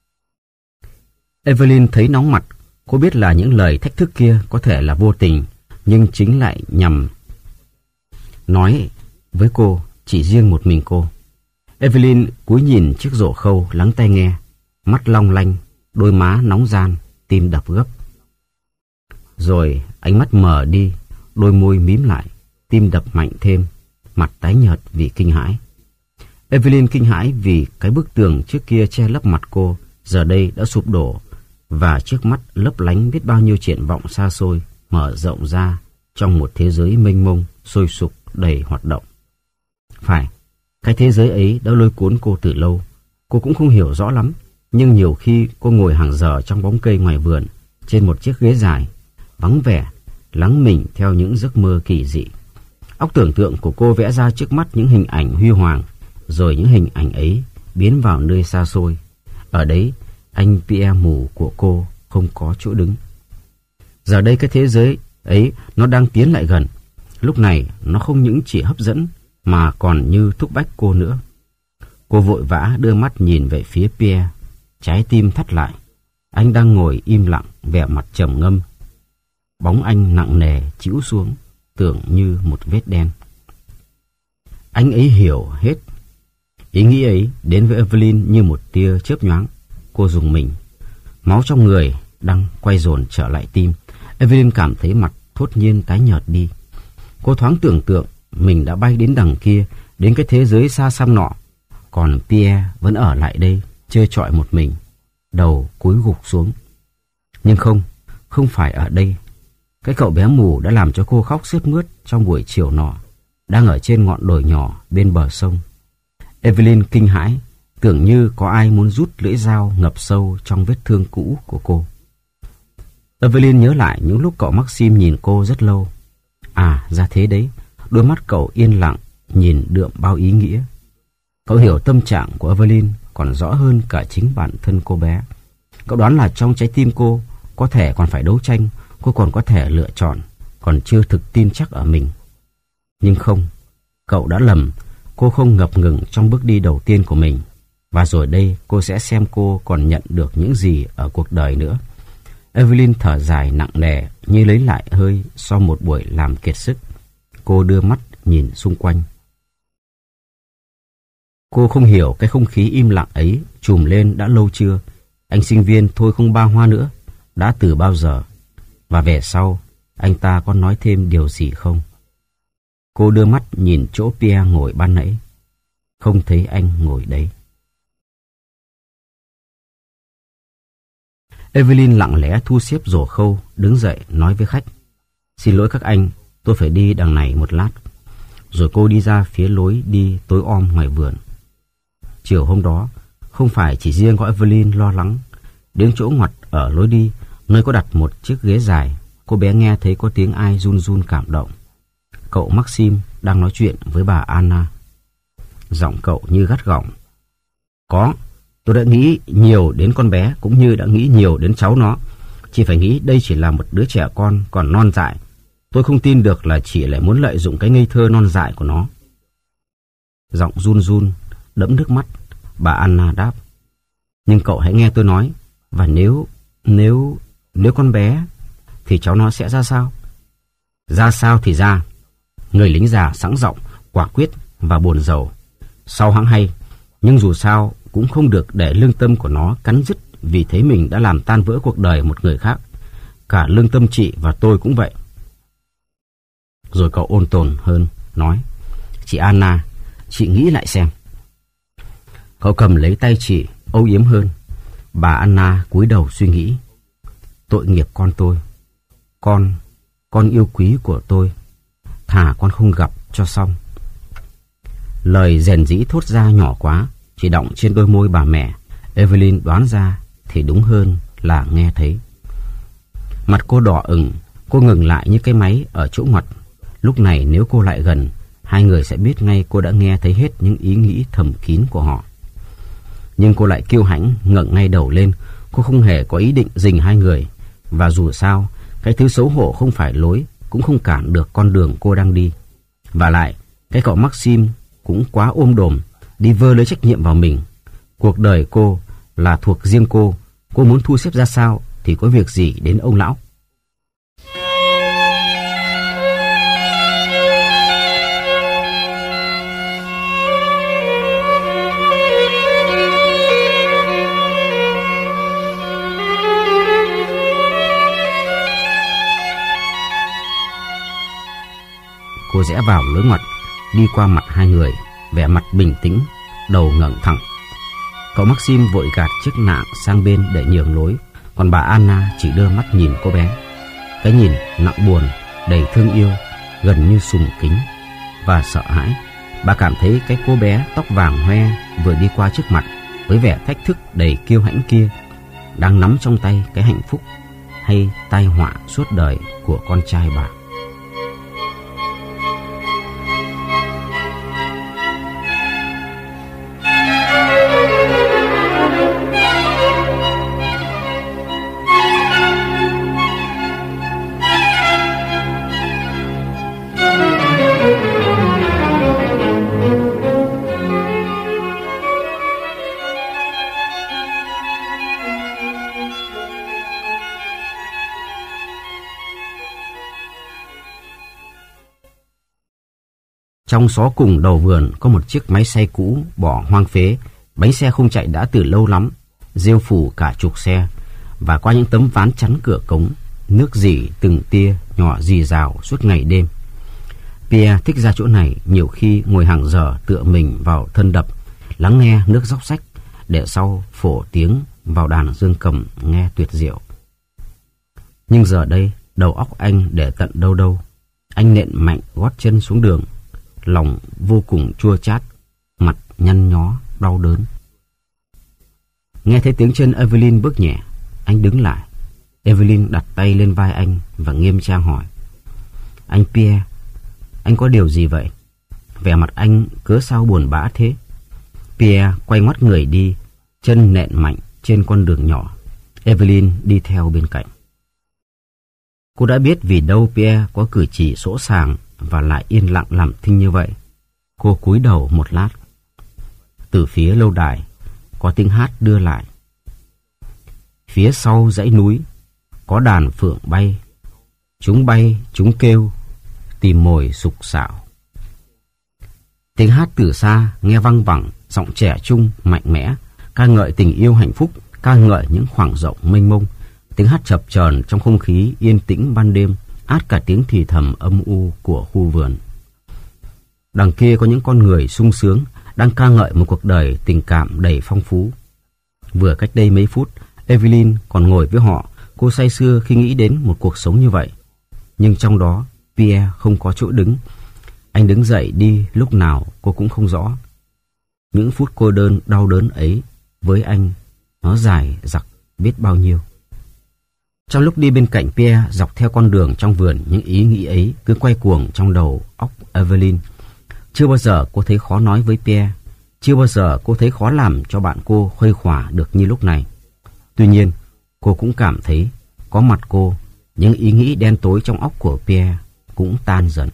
Speaker 1: Evelyn thấy nóng mặt. Cô biết là những lời thách thức kia có thể là vô tình, nhưng chính lại nhằm nói với cô, chỉ riêng một mình cô. Evelyn cúi nhìn chiếc rổ khâu, lắng tai nghe, mắt long lanh, đôi má nóng ran, tim đập gấp. Rồi ánh mắt mờ đi, đôi môi mím lại, tim đập mạnh thêm, mặt tái nhợt vì kinh hãi. Evelyn kinh hãi vì cái bức tường trước kia che lấp mặt cô giờ đây đã sụp đổ, và trước mắt lấp lánh biết bao nhiêu triển vọng xa xôi mở rộng ra trong một thế giới mênh mông, sôi sục, đầy hoạt động. Phải, cái thế giới ấy đã lôi cuốn cô từ lâu. Cô cũng không hiểu rõ lắm, nhưng nhiều khi cô ngồi hàng giờ trong bóng cây ngoài vườn, trên một chiếc ghế dài, vắng vẻ, lắng mình theo những giấc mơ kỳ dị. Óc tưởng tượng của cô vẽ ra trước mắt những hình ảnh huy hoàng, rồi những hình ảnh ấy biến vào nơi xa xôi. Ở đấy, anh Pierre mù của cô không có chỗ đứng. Giờ đây cái thế giới ấy nó đang tiến lại gần. Lúc này nó không những chỉ hấp dẫn mà còn như thúc bách cô nữa. Cô vội vã đưa mắt nhìn về phía Pierre, trái tim thắt lại. Anh đang ngồi im lặng, vẻ mặt trầm ngâm. Bóng anh nặng nề chĩu xuống, tưởng như một vết đen. Anh ấy hiểu hết. Ý nghĩ ấy đến với Evelyn như một tia chớp nhoáng. Cô rùng mình. Máu trong người đang quay dồn trở lại tim. Evelyn cảm thấy mặt thốt nhiên tái nhợt đi. Cô thoáng tưởng tượng mình đã bay đến đằng kia, đến cái thế giới xa xăm nọ. Còn Pierre vẫn ở lại đây, chơi trọi một mình, đầu cúi gục xuống. Nhưng không, không phải ở đây. Cái cậu bé mù đã làm cho cô khóc sướt mướt trong buổi chiều nọ, đang ở trên ngọn đồi nhỏ bên bờ sông. Evelyn kinh hãi, tưởng như có ai muốn rút lưỡi dao ngập sâu trong vết thương cũ của cô. Evelyn nhớ lại những lúc cậu Maxim nhìn cô rất lâu. À, ra thế đấy, đôi mắt cậu yên lặng, nhìn đượm bao ý nghĩa. Cậu hiểu tâm trạng của Evelyn còn rõ hơn cả chính bản thân cô bé. Cậu đoán là trong trái tim cô có thể còn phải đấu tranh, cô còn có thể lựa chọn, còn chưa thực tin chắc ở mình. Nhưng không, cậu đã lầm. Cô không ngập ngừng trong bước đi đầu tiên của mình. Và rồi đây cô sẽ xem cô còn nhận được những gì ở cuộc đời nữa. Evelyn thở dài nặng nề như lấy lại hơi sau một buổi làm kiệt sức. Cô đưa mắt nhìn xung quanh. Cô không hiểu cái không khí im lặng ấy trùm lên đã lâu chưa. Anh sinh viên thôi không ba hoa nữa, đã từ bao giờ. Và về sau, anh ta có nói thêm điều gì không? Cô đưa mắt nhìn chỗ Pierre ngồi ban nãy. Không thấy anh ngồi đấy. Evelyn lặng lẽ thu xếp rổ khâu, đứng dậy nói với khách. Xin lỗi các anh, tôi phải đi đằng này một lát. Rồi cô đi ra phía lối đi tối om ngoài vườn. Chiều hôm đó, không phải chỉ riêng có Evelyn lo lắng. Đến chỗ ngoặt ở lối đi, nơi có đặt một chiếc ghế dài, cô bé nghe thấy có tiếng ai run run cảm động. Cậu Maxim đang nói chuyện với bà Anna. Giọng cậu như gắt gỏng. Có, tôi đã nghĩ nhiều đến con bé cũng như đã nghĩ nhiều đến cháu nó. Chỉ phải nghĩ đây chỉ là một đứa trẻ con còn non dại. Tôi không tin được là chị lại muốn lợi dụng cái ngây thơ non dại của nó. Giọng run run, đẫm nước mắt, bà Anna đáp. Nhưng cậu hãy nghe tôi nói. Và nếu, nếu, nếu con bé thì cháu nó sẽ ra sao? Ra sao thì ra. Người lính già sẵn giọng, quả quyết và buồn rầu. Sau hãng hay, nhưng dù sao cũng không được để lương tâm của nó cắn rứt vì thấy mình đã làm tan vỡ cuộc đời một người khác. Cả lương tâm chị và tôi cũng vậy. Rồi cậu ôn tồn hơn, nói. Chị Anna, chị nghĩ lại xem. Cậu cầm lấy tay chị, âu yếm hơn. Bà Anna cúi đầu suy nghĩ. Tội nghiệp con tôi. Con, con yêu quý của tôi. Thà con không gặp cho xong. Lời rèn rĩ thốt ra nhỏ quá, chỉ đọng trên đôi môi bà mẹ. Evelyn đoán ra thì đúng hơn là nghe thấy. Mặt cô đỏ ửng, cô ngừng lại như cái máy ở chỗ ngoặt. Lúc này nếu cô lại gần, hai người sẽ biết ngay cô đã nghe thấy hết những ý nghĩ thầm kín của họ. Nhưng cô lại kiêu hãnh ngẩng ngay đầu lên. Cô không hề có ý định dình hai người. Và dù sao, cái thứ xấu hổ không phải lối cũng không cản được con đường cô đang đi. Và lại, cái cậu Maxim cũng quá ôm đồm, đi vơ lấy trách nhiệm vào mình. Cuộc đời cô là thuộc riêng cô. Cô muốn thu xếp ra sao thì có việc gì đến ông lão. Cô rẽ vào lối ngoặt, đi qua mặt hai người, vẻ mặt bình tĩnh, đầu ngẩng thẳng. Cậu Maxim vội gạt chiếc nạng sang bên để nhường lối, Còn bà Anna chỉ đưa mắt nhìn cô bé. Cái nhìn nặng buồn, đầy thương yêu, gần như sùng kính và sợ hãi. Bà cảm thấy cái cô bé tóc vàng hoe vừa đi qua trước mặt với vẻ thách thức đầy kiêu hãnh kia đang nắm trong tay cái hạnh phúc hay tai họa suốt đời của con trai bà. Trong xó cùng đầu vườn có một chiếc máy xay cũ bỏ hoang phế. Bánh xe không chạy đã từ lâu lắm, rêu phủ cả chục xe. Và qua những tấm ván chắn cửa cống, nước rỉ từng tia nhỏ rì rào suốt ngày đêm. Pierre thích ra chỗ này, nhiều khi ngồi hàng giờ tựa mình vào thân đập, lắng nghe nước róc rách, để sau phổ tiếng vào đàn dương cầm nghe tuyệt diệu. Nhưng giờ đây, đầu óc anh để tận đâu đâu. Anh nện mạnh gót chân xuống đường, lòng vô cùng chua chát, mặt nhăn nhó, đau đớn. Nghe thấy tiếng chân Evelyn bước nhẹ, anh đứng lại. Evelyn đặt tay lên vai anh và nghiêm trang hỏi: "Anh Pierre, anh có điều gì vậy? Vẻ mặt anh cớ sao buồn bã thế?" Pierre quay ngoắt người đi, chân nện mạnh trên con đường nhỏ. Evelyn đi theo bên cạnh. Cô đã biết vì đâu Pierre có cử chỉ sỗ sàng và lại yên lặng làm thinh như vậy. Cô cúi đầu một lát. Từ phía lâu đài có tiếng hát đưa lại. Phía sau dãy núi có đàn phượng bay. Chúng bay, chúng kêu, tìm mồi sục sạo. Tiếng hát từ xa nghe văng vẳng, giọng trẻ trung, mạnh mẽ, ca ngợi tình yêu hạnh phúc, ca ngợi những khoảng rộng mênh mông. Tiếng hát chập chờn trong không khí yên tĩnh ban đêm, át cả tiếng thì thầm âm u của khu vườn. Đằng kia có những con người sung sướng đang ca ngợi một cuộc đời tình cảm đầy phong phú. Vừa cách đây mấy phút, Evelyn còn ngồi với họ. Cô say sưa khi nghĩ đến một cuộc sống như vậy. Nhưng trong đó Pierre không có chỗ đứng. Anh đứng dậy đi lúc nào cô cũng không rõ. Những phút cô đơn đau đớn ấy với anh, nó dài dặc biết bao nhiêu. Trong lúc đi bên cạnh Pierre dọc theo con đường trong vườn, những ý nghĩ ấy cứ quay cuồng trong đầu óc Evelyn. Chưa bao giờ cô thấy khó nói với Pierre. Chưa bao giờ cô thấy khó làm cho bạn cô khuây khỏa được như lúc này. Tuy nhiên, cô cũng cảm thấy có mặt cô, những ý nghĩ đen tối trong óc của Pierre cũng tan dần.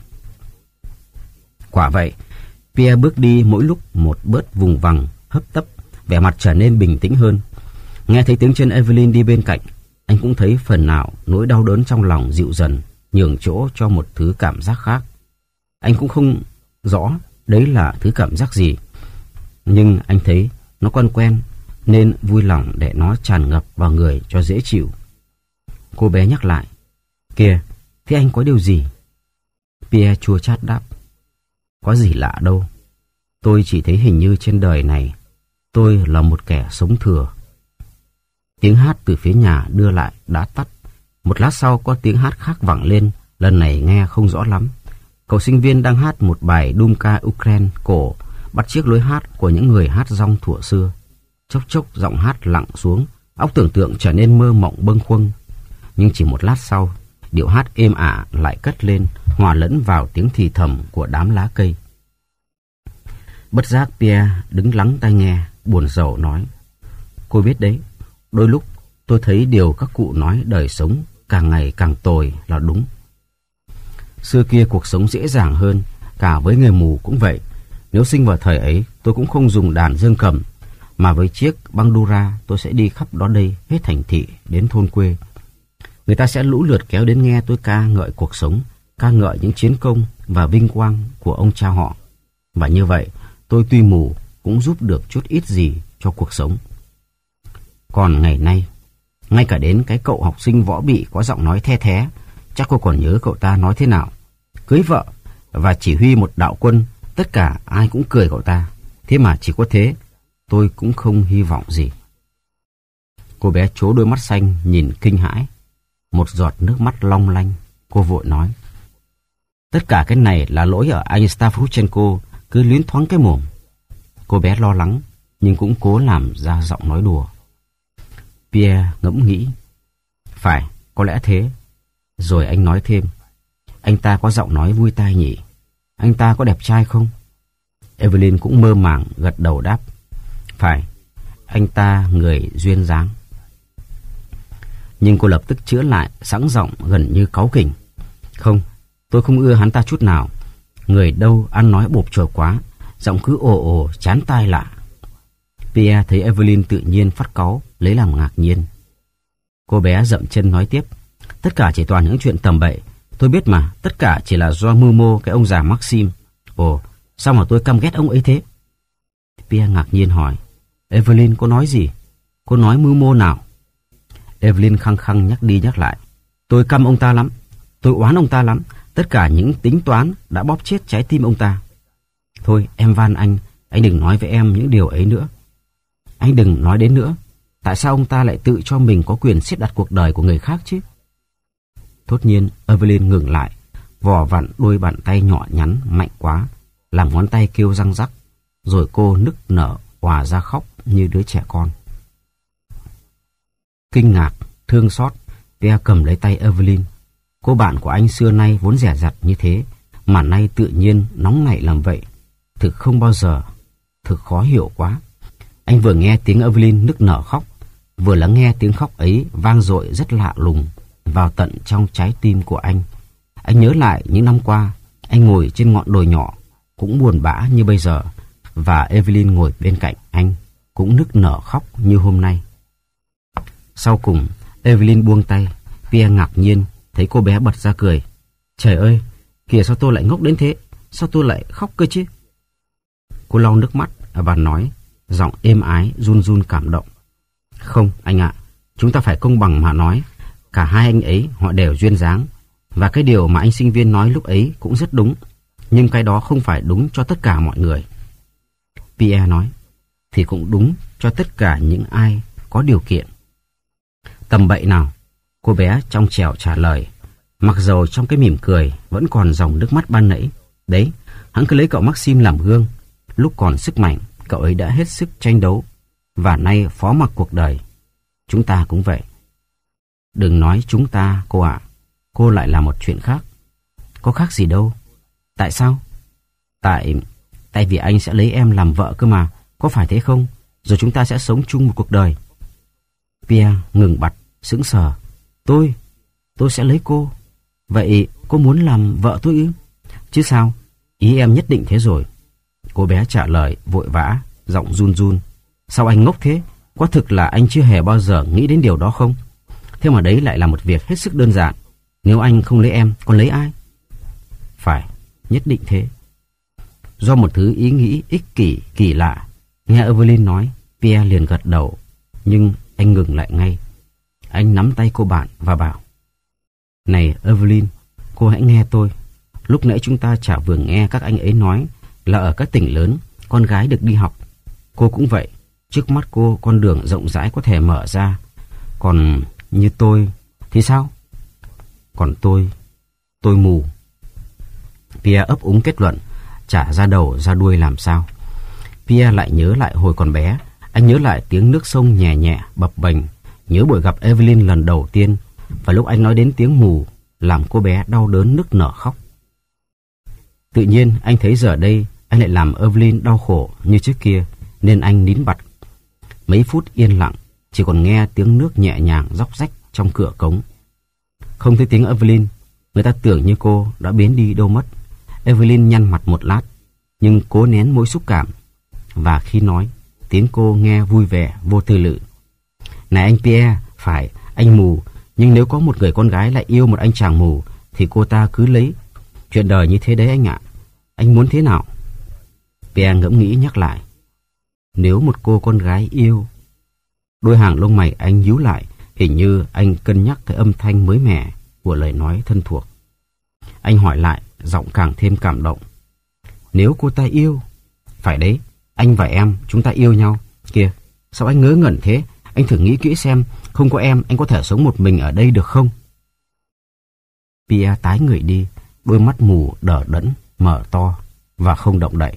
Speaker 1: Quả vậy, Pierre bước đi mỗi lúc một bớt vùng vằng, hấp tấp, vẻ mặt trở nên bình tĩnh hơn. Nghe thấy tiếng chân Evelyn đi bên cạnh, anh cũng thấy phần nào nỗi đau đớn trong lòng dịu dần, nhường chỗ cho một thứ cảm giác khác. Anh cũng không rõ đấy là thứ cảm giác gì, nhưng anh thấy nó quen quen nên vui lòng để nó tràn ngập vào người cho dễ chịu. Cô bé nhắc lại: "Kìa, thế anh có điều gì?" Pierre chua chát đáp: "Có gì lạ đâu. Tôi chỉ thấy hình như trên đời này tôi là một kẻ sống thừa." Tiếng hát từ phía nhà đưa lại đã tắt. Một lát sau có tiếng hát khác vẳng lên, lần này nghe không rõ lắm. Cậu sinh viên đang hát một bài Dumka Ukraine cổ, bắt chước lối hát của những người hát rong thuở xưa. Chốc chốc giọng hát lặng xuống, óc tưởng tượng trở nên mơ mộng bâng khuâng. Nhưng chỉ một lát sau, điệu hát êm ả lại cất lên, hòa lẫn vào tiếng thì thầm của đám lá cây. Bất giác Pierre đứng lắng tai nghe, buồn rầu nói: "Cô biết đấy, đôi lúc tôi thấy điều các cụ nói đời sống càng ngày càng tồi là đúng. Xưa kia cuộc sống dễ dàng hơn, cả với người mù cũng vậy. Nếu sinh vào thời ấy, tôi cũng không dùng đàn dương cầm, mà với chiếc bandura tôi sẽ đi khắp đó đây, hết thành thị đến thôn quê. Người ta sẽ lũ lượt kéo đến nghe tôi ca ngợi cuộc sống, ca ngợi những chiến công và vinh quang của ông cha họ. Và như vậy, tôi tuy mù cũng giúp được chút ít gì cho cuộc sống. Còn ngày nay, ngay cả đến cái cậu học sinh võ bị có giọng nói the thé, chắc cô còn nhớ cậu ta nói thế nào: cưới vợ và chỉ huy một đạo quân, tất cả ai cũng cười cậu ta. Thế mà chỉ có thế, tôi cũng không hy vọng gì." Cô bé trố đôi mắt xanh nhìn kinh hãi. Một giọt nước mắt long lanh, cô vội nói: tất cả cái này là lỗi ở anh Stavruchenko cứ luyến thoáng cái mồm. Cô bé lo lắng nhưng cũng cố làm ra giọng nói đùa. Pierre ngẫm nghĩ. Phải, có lẽ thế. Rồi anh nói thêm: anh ta có giọng nói vui tai nhỉ? Anh ta có đẹp trai không? Evelyn cũng mơ màng gật đầu đáp: phải, anh ta người duyên dáng. Nhưng cô lập tức chữa lại, sẵn giọng gần như cáu kỉnh: không, tôi không ưa hắn ta chút nào. Người đâu ăn nói bộp chộp quá, giọng cứ ồ ồ chán tai lạ. Pierre thấy Evelyn tự nhiên phát cáu, lấy làm ngạc nhiên. Cô bé dậm chân nói tiếp: tất cả chỉ toàn những chuyện tầm bậy. Tôi biết mà, tất cả chỉ là do mưu mô cái ông già Maxim. Ồ, sao mà tôi căm ghét ông ấy thế? Pierre ngạc nhiên hỏi: Evelyn, cô nói gì? Cô nói mưu mô nào? Evelyn khăng khăng nhắc đi nhắc lại: tôi căm ông ta lắm, tôi oán ông ta lắm. Tất cả những tính toán đã bóp chết trái tim ông ta. Thôi, em van anh, anh đừng nói với em những điều ấy nữa. Anh đừng nói đến nữa. Tại sao ông ta lại tự cho mình có quyền xếp đặt cuộc đời của người khác chứ? Thốt nhiên, Evelyn ngừng lại, vò vặn đôi bàn tay nhỏ nhắn mạnh quá, làm ngón tay kêu răng rắc. Rồi cô nức nở òa ra khóc như đứa trẻ con. Kinh ngạc, thương xót, Pierre cầm lấy tay Evelyn. Cô bạn của anh xưa nay vốn dè dặt như thế, mà nay tự nhiên nóng nảy làm vậy. Thực không bao giờ, thực khó hiểu quá. Anh vừa nghe tiếng Evelyn nức nở khóc, vừa lắng nghe tiếng khóc ấy vang dội rất lạ lùng vào tận trong trái tim của anh. Anh nhớ lại những năm qua, anh ngồi trên ngọn đồi nhỏ, cũng buồn bã như bây giờ, và Evelyn ngồi bên cạnh anh, cũng nức nở khóc như hôm nay. Sau cùng, Evelyn buông tay. Pierre ngạc nhiên thấy cô bé bật ra cười: trời ơi, kìa sao tôi lại ngốc đến thế? Sao tôi lại khóc cơ chứ? Cô lau nước mắt và nói, giọng êm ái run run cảm động: không anh ạ, chúng ta phải công bằng mà nói. Cả hai anh ấy họ đều duyên dáng, và cái điều mà anh sinh viên nói lúc ấy cũng rất đúng. Nhưng cái đó không phải đúng cho tất cả mọi người. Pierre nói: thì cũng đúng cho tất cả những ai có điều kiện. Tầm bậy nào? Cô bé trong trẻo trả lời, mặc dầu trong cái mỉm cười vẫn còn dòng nước mắt ban nãy. Đấy, hắn cứ lấy cậu Maxim làm gương. Lúc còn sức mạnh, cậu ấy đã hết sức tranh đấu, và nay phó mặc cuộc đời. Chúng ta cũng vậy. Đừng nói chúng ta, cô ạ. Cô lại là một chuyện khác. Có khác gì đâu. Tại sao? Tại... Tại vì anh sẽ lấy em làm vợ cơ mà. Có phải thế không? Rồi chúng ta sẽ sống chung một cuộc đời. Pierre ngừng bặt, sững sờ. Tôi... Tôi sẽ lấy cô. Vậy cô muốn làm vợ tôi ư? Chứ sao? Ý em nhất định thế rồi. Cô bé trả lời vội vã, giọng run run. Sao anh ngốc thế? Có thực là anh chưa hề bao giờ nghĩ đến điều đó không? Thế mà đấy lại là một việc hết sức đơn giản. Nếu anh không lấy em, còn lấy ai? Phải, nhất định thế. Do một thứ ý nghĩ ích kỷ, kỳ lạ, nghe Evelyn nói, Pierre liền gật đầu. Nhưng anh ngừng lại ngay. Anh nắm tay cô bạn và bảo: này Evelyn, cô hãy nghe tôi. Lúc nãy chúng ta chả vừa nghe các anh ấy nói là ở các tỉnh lớn, con gái được đi học. Cô cũng vậy. Trước mắt cô, con đường rộng rãi có thể mở ra. Còn như tôi thì sao? Còn tôi, tôi mù. Pierre ấp úng kết luận, chả ra đầu ra đuôi làm sao. Pierre lại nhớ lại hồi còn bé. Anh nhớ lại tiếng nước sông nhẹ nhẹ, bập bềnh. Nhớ buổi gặp Evelyn lần đầu tiên. Và lúc anh nói đến tiếng mù, làm cô bé đau đớn nức nở khóc. Tự nhiên anh thấy giờ đây anh lại làm Evelyn đau khổ như trước kia, nên anh nín bặt. Mấy phút yên lặng, chỉ còn nghe tiếng nước nhẹ nhàng róc rách trong cửa cống. Không thấy tiếng Evelyn, người ta tưởng như cô đã biến đi đâu mất. Evelyn nhăn mặt một lát, nhưng cố nén mối xúc cảm. Và khi nói, tiếng cô nghe vui vẻ vô tư lự. Này anh Pierre, phải, anh mù, nhưng nếu có một người con gái lại yêu một anh chàng mù, thì cô ta cứ lấy. Chuyện đời như thế đấy anh ạ. Anh muốn thế nào? Pierre ngẫm nghĩ nhắc lại. Nếu một cô con gái yêu... Đôi hàng lông mày anh nhíu lại, hình như anh cân nhắc cái âm thanh mới mẻ của lời nói thân thuộc. Anh hỏi lại, giọng càng thêm cảm động. Nếu cô ta yêu... Phải đấy, anh và em, chúng ta yêu nhau. Kìa, sao anh ngớ ngẩn thế? Anh thử nghĩ kỹ xem, không có em, anh có thể sống một mình ở đây được không? Pierre tái người đi, đôi mắt mù đờ đẫn, mở to và không động đậy.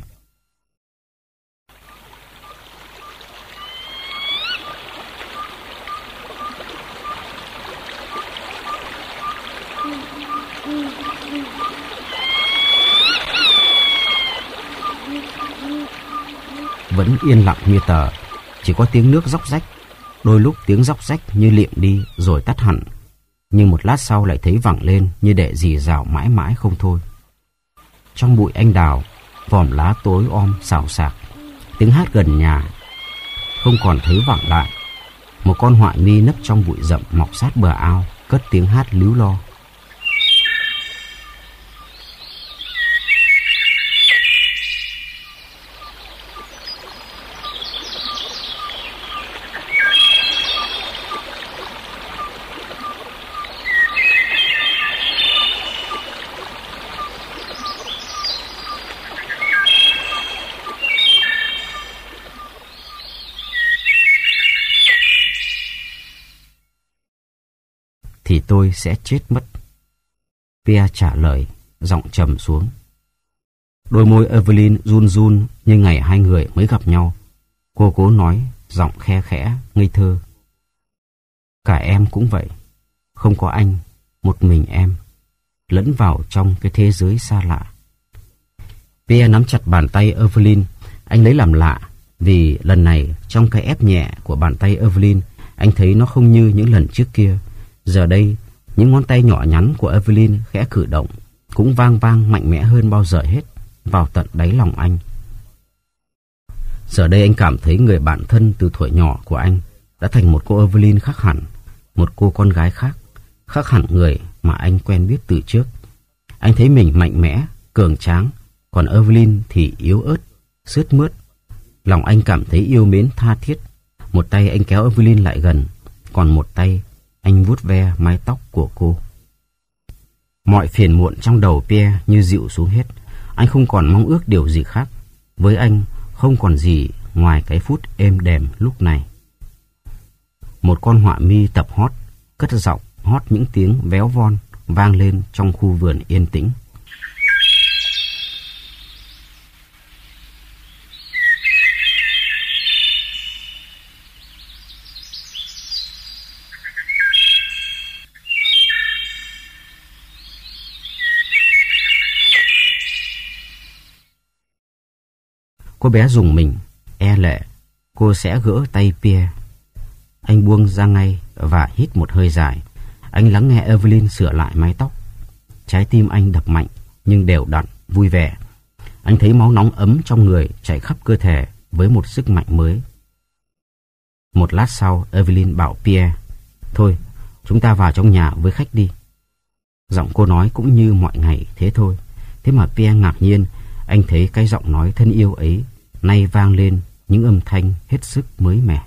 Speaker 1: Vẫn yên lặng như tờ, chỉ có tiếng nước róc rách. Đôi lúc tiếng róc rách như liệm đi rồi tắt hẳn, nhưng một lát sau lại thấy vẳng lên như để rì rào mãi mãi không thôi. Trong bụi anh đào, vòm lá tối om xào xạc, tiếng hát gần nhà không còn thấy vẳng lại. Một con họa mi nấp trong bụi rậm mọc sát bờ ao, cất tiếng hát líu lo. Thì tôi sẽ chết mất. Pierre trả lời, giọng trầm xuống. Đôi môi Evelyn run run như ngày hai người mới gặp nhau. Cô cố nói, giọng khe khẽ, ngây thơ. Cả em cũng vậy. Không có anh, một mình em, lẫn vào trong cái thế giới xa lạ. Pierre nắm chặt bàn tay Evelyn. Anh lấy làm lạ, vì lần này trong cái ép nhẹ của bàn tay Evelyn, anh thấy nó không như những lần trước kia. Giờ đây, những ngón tay nhỏ nhắn của Evelyn khẽ cử động, cũng vang vang mạnh mẽ hơn bao giờ hết, vào tận đáy lòng anh. Giờ đây anh cảm thấy người bạn thân từ thuở nhỏ của anh đã thành một cô Evelyn khác hẳn, một cô con gái khác, khác hẳn người mà anh quen biết từ trước. Anh thấy mình mạnh mẽ, cường tráng, còn Evelyn thì yếu ớt, sướt mướt. Lòng anh cảm thấy yêu mến tha thiết. Một tay anh kéo Evelyn lại gần, còn một tay anh vuốt ve mái tóc của cô. Mọi phiền muộn trong đầu Pierre như dịu xuống hết. Anh không còn mong ước điều gì khác. Với anh không còn gì ngoài cái phút êm đềm lúc này. Một con họa mi tập hót, cất giọng hót những tiếng véo von vang lên trong khu vườn yên tĩnh. Cô bé rùng mình, e lệ, cô sẽ gỡ tay Pierre. Anh buông ra ngay và hít một hơi dài. Anh lắng nghe Evelyn sửa lại mái tóc. Trái tim anh đập mạnh, nhưng đều đặn, vui vẻ. Anh thấy máu nóng ấm trong người chạy khắp cơ thể với một sức mạnh mới. Một lát sau, Evelyn bảo Pierre, thôi, chúng ta vào trong nhà với khách đi. Giọng cô nói cũng như mọi ngày thế thôi. Thế mà Pierre ngạc nhiên. Anh thấy cái giọng nói thân yêu ấy nay vang lên những âm thanh hết sức mới mẻ.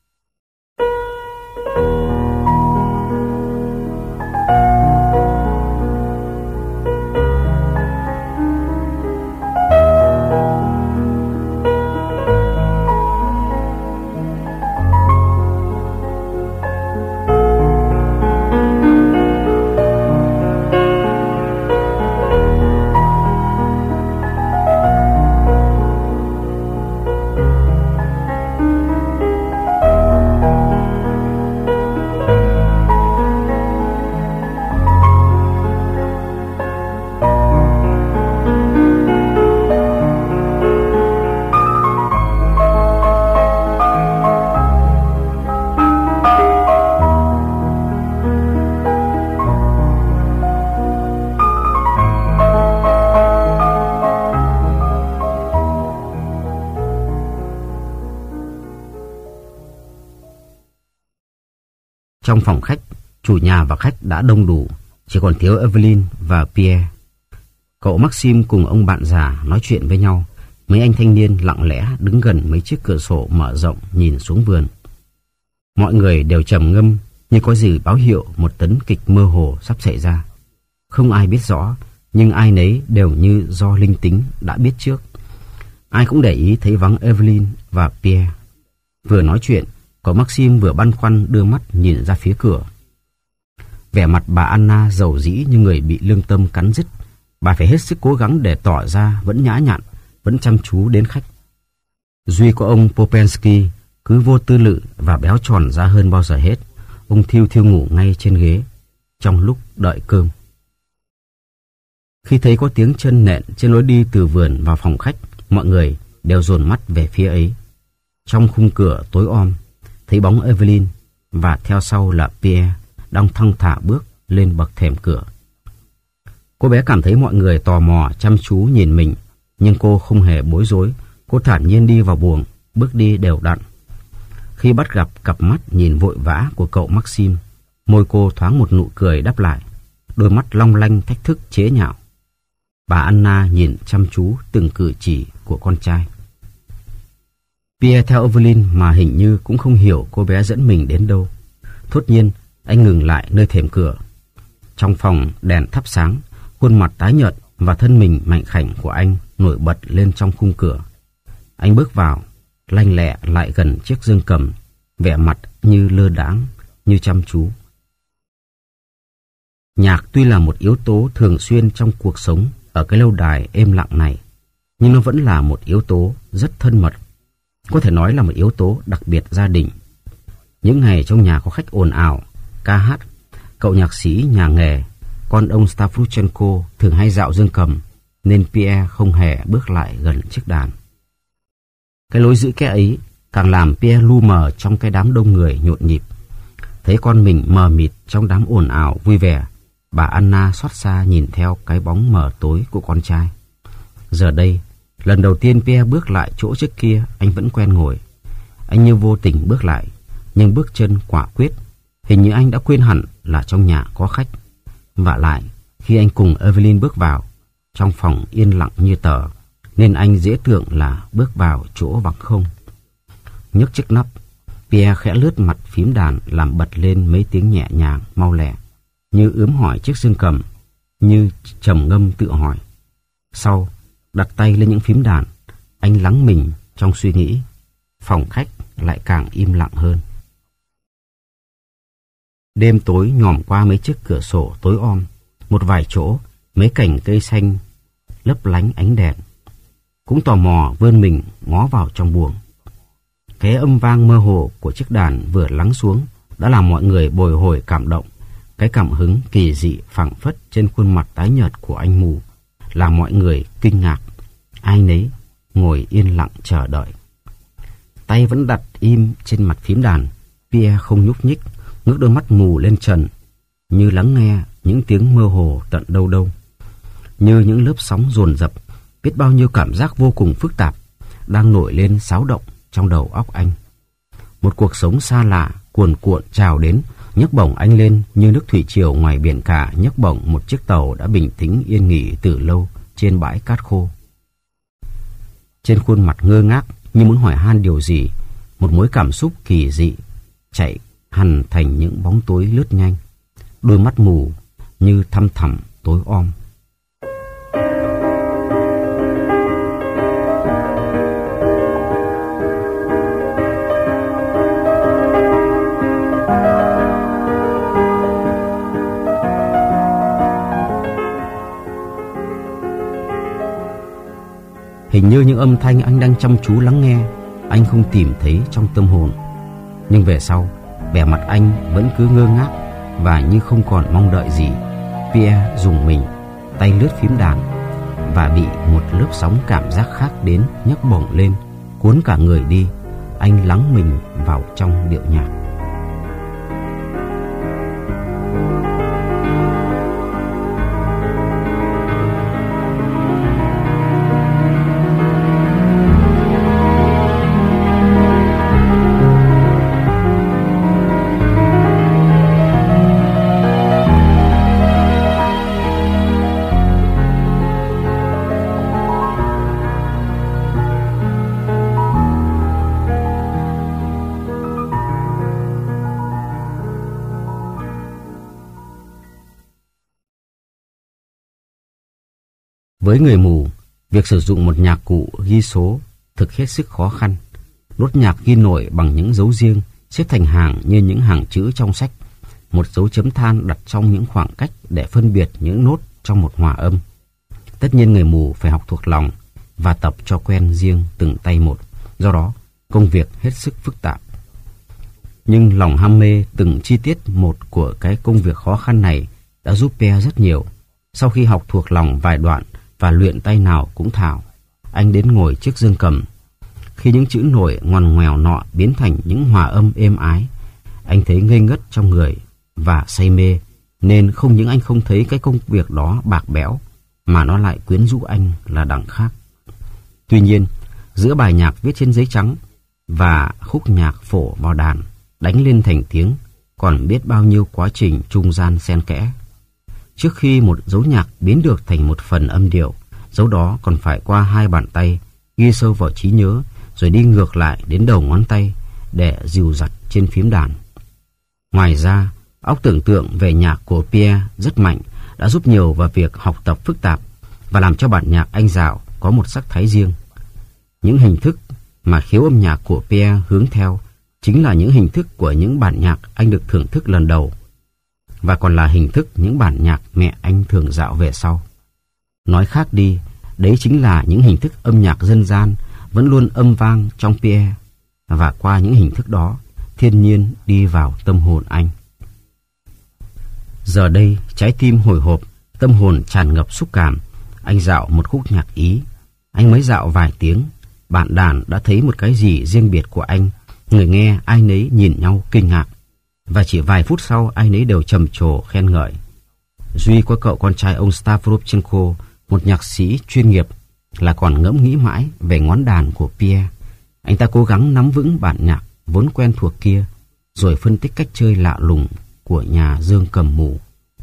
Speaker 1: Trong phòng khách, chủ nhà và khách đã đông đủ, chỉ còn thiếu Evelyn và Pierre. Cậu Maxime cùng ông bạn già nói chuyện với nhau. Mấy anh thanh niên lặng lẽ đứng gần mấy chiếc cửa sổ mở rộng nhìn xuống vườn. Mọi người đều trầm ngâm như có gì báo hiệu một tấn kịch mơ hồ sắp xảy ra. Không ai biết rõ, nhưng ai nấy đều như do linh tính đã biết trước. Ai cũng để ý thấy vắng Evelyn và Pierre. Vừa nói chuyện, Cậu Maxim vừa băn khoăn đưa mắt nhìn ra phía cửa. Vẻ mặt bà Anna rầu rĩ như người bị lương tâm cắn rứt. Bà phải hết sức cố gắng để tỏ ra vẫn nhã nhặn, vẫn chăm chú đến khách. Duy có ông Popensky cứ vô tư lự và béo tròn ra hơn bao giờ hết. Ông thiêu thiêu ngủ ngay trên ghế trong lúc đợi cơm. Khi thấy có tiếng chân nện trên lối đi từ vườn vào phòng khách, mọi người đều dồn mắt về phía ấy. Trong khung cửa tối om, thấy bóng Evelyn và theo sau là Pierre đang thong thả bước lên bậc thềm cửa. Cô bé cảm thấy mọi người tò mò chăm chú nhìn mình, nhưng cô không hề bối rối. Cô thản nhiên đi vào buồng, bước đi đều đặn. Khi bắt gặp cặp mắt nhìn vội vã của cậu Maxim, môi cô thoáng một nụ cười đáp lại, đôi mắt long lanh thách thức chế nhạo. Bà Anna nhìn chăm chú từng cử chỉ của con trai. Pierre theo Evelyn mà hình như cũng không hiểu cô bé dẫn mình đến đâu. Thốt nhiên, anh ngừng lại nơi thềm cửa. Trong phòng đèn thắp sáng, khuôn mặt tái nhợt và thân mình mạnh khảnh của anh nổi bật lên trong khung cửa. Anh bước vào, lanh lẹ lại gần chiếc dương cầm, vẻ mặt như lơ đãng, như chăm chú. Nhạc tuy là một yếu tố thường xuyên trong cuộc sống ở cái lâu đài êm lặng này, nhưng nó vẫn là một yếu tố rất thân mật, có thể nói là một yếu tố đặc biệt gia đình. Những ngày trong nhà có khách ồn ào, ca hát, cậu nhạc sĩ nhà nghề, con ông Stavruchenko thường hay dạo dương cầm, nên Pierre không hề bước lại gần chiếc đàn. Cái lối giữ kẽ ấy càng làm Pierre lu mờ trong cái đám đông người nhộn nhịp. Thấy con mình mờ mịt trong đám ồn ào vui vẻ, bà Anna xót xa nhìn theo cái bóng mờ tối của con trai. Giờ đây, lần đầu tiên Pierre bước lại chỗ trước kia anh vẫn quen ngồi. Anh như vô tình bước lại, nhưng bước chân quả quyết. Hình như anh đã quên hẳn là trong nhà có khách. Vả lại, khi anh cùng Evelyn bước vào, trong phòng yên lặng như tờ, nên anh dễ tưởng là bước vào chỗ vắng không. Nhấc chiếc nắp, Pierre khẽ lướt mặt phím đàn làm bật lên mấy tiếng nhẹ nhàng, mau lẹ, như ướm hỏi chiếc dương cầm, như trầm ngâm tự hỏi. Sau, đặt tay lên những phím đàn, anh lắng mình trong suy nghĩ. Phòng khách lại càng im lặng hơn. Đêm tối nhòm qua mấy chiếc cửa sổ tối om, một vài chỗ mấy cành cây xanh lấp lánh ánh đèn. Cũng tò mò vươn mình ngó vào trong buồng. Cái âm vang mơ hồ của chiếc đàn vừa lắng xuống đã làm mọi người bồi hồi cảm động. Cái cảm hứng kỳ dị phảng phất trên khuôn mặt tái nhợt của anh mù làm mọi người kinh ngạc. Ai nấy ngồi yên lặng chờ đợi. Tay vẫn đặt im trên mặt phím đàn, Pierre không nhúc nhích, ngước đôi mắt mù lên trần, như lắng nghe những tiếng mơ hồ tận đâu đâu. Như những lớp sóng dồn dập, biết bao nhiêu cảm giác vô cùng phức tạp đang nổi lên xáo động trong đầu óc anh. Một cuộc sống xa lạ cuồn cuộn trào đến, nhấc bổng anh lên như nước thủy triều ngoài biển cả nhấc bổng một chiếc tàu đã bình tĩnh yên nghỉ từ lâu trên bãi cát khô. Trên khuôn mặt ngơ ngác như muốn hỏi han điều gì, một mối cảm xúc kỳ dị chạy hằn thành những bóng tối lướt nhanh. Đôi mắt mù như thăm thẳm tối om. Hình như những âm thanh anh đang chăm chú lắng nghe, anh không tìm thấy trong tâm hồn. Nhưng về sau, vẻ mặt anh vẫn cứ ngơ ngác và như không còn mong đợi gì. Pierre dùng mình, tay lướt phím đàn và bị một lớp sóng cảm giác khác đến nhấc bổng lên, cuốn cả người đi. Anh lắng mình vào trong điệu nhạc. Với người mù, việc sử dụng một nhạc cụ ghi số thực hết sức khó khăn. Nốt nhạc ghi nổi bằng những dấu riêng xếp thành hàng như những hàng chữ trong sách, một dấu chấm than đặt trong những khoảng cách để phân biệt những nốt trong một hòa âm. Tất nhiên người mù phải học thuộc lòng và tập cho quen riêng từng tay một, do đó công việc hết sức phức tạp. Nhưng lòng ham mê từng chi tiết một của cái công việc khó khăn này đã giúp Pierre rất nhiều. Sau khi học thuộc lòng vài đoạn và luyện tay nào cũng thạo, anh đến ngồi trước dương cầm. Khi những chữ nổi ngoằn ngoèo nọ biến thành những hòa âm êm ái, anh thấy ngây ngất trong người và say mê, nên không những anh không thấy cái công việc đó bạc bẽo, mà nó lại quyến rũ anh là đẳng khác. Tuy nhiên, giữa bài nhạc viết trên giấy trắng và khúc nhạc phổ vào đàn, đánh lên thành tiếng, còn biết bao nhiêu quá trình trung gian xen kẽ. Trước khi một dấu nhạc biến được thành một phần âm điệu, dấu đó còn phải qua hai bàn tay, ghi sâu vào trí nhớ, rồi đi ngược lại đến đầu ngón tay để dìu dặt trên phím đàn. Ngoài ra, óc tưởng tượng về nhạc của Pierre rất mạnh, đã giúp nhiều vào việc học tập phức tạp và làm cho bản nhạc anh dạo có một sắc thái riêng. Những hình thức mà khiếu âm nhạc của Pierre hướng theo chính là những hình thức của những bản nhạc anh được thưởng thức lần đầu, và còn là hình thức những bản nhạc mẹ anh thường dạo về sau. Nói khác đi, đấy chính là những hình thức âm nhạc dân gian vẫn luôn âm vang trong Pierre, và qua những hình thức đó, thiên nhiên đi vào tâm hồn anh. Giờ đây, trái tim hồi hộp, tâm hồn tràn ngập xúc cảm, anh dạo một khúc nhạc Ý. Anh mới dạo vài tiếng, bạn đàn đã thấy một cái gì riêng biệt của anh. Người nghe ai nấy nhìn nhau kinh ngạc, và chỉ vài phút sau ai nấy đều trầm trồ khen ngợi. Duy có cậu con trai ông Stavropchenko, một nhạc sĩ chuyên nghiệp, là còn ngẫm nghĩ mãi về ngón đàn của Pierre. Anh ta cố gắng nắm vững bản nhạc vốn quen thuộc kia, rồi phân tích cách chơi lạ lùng của nhà dương cầm mù.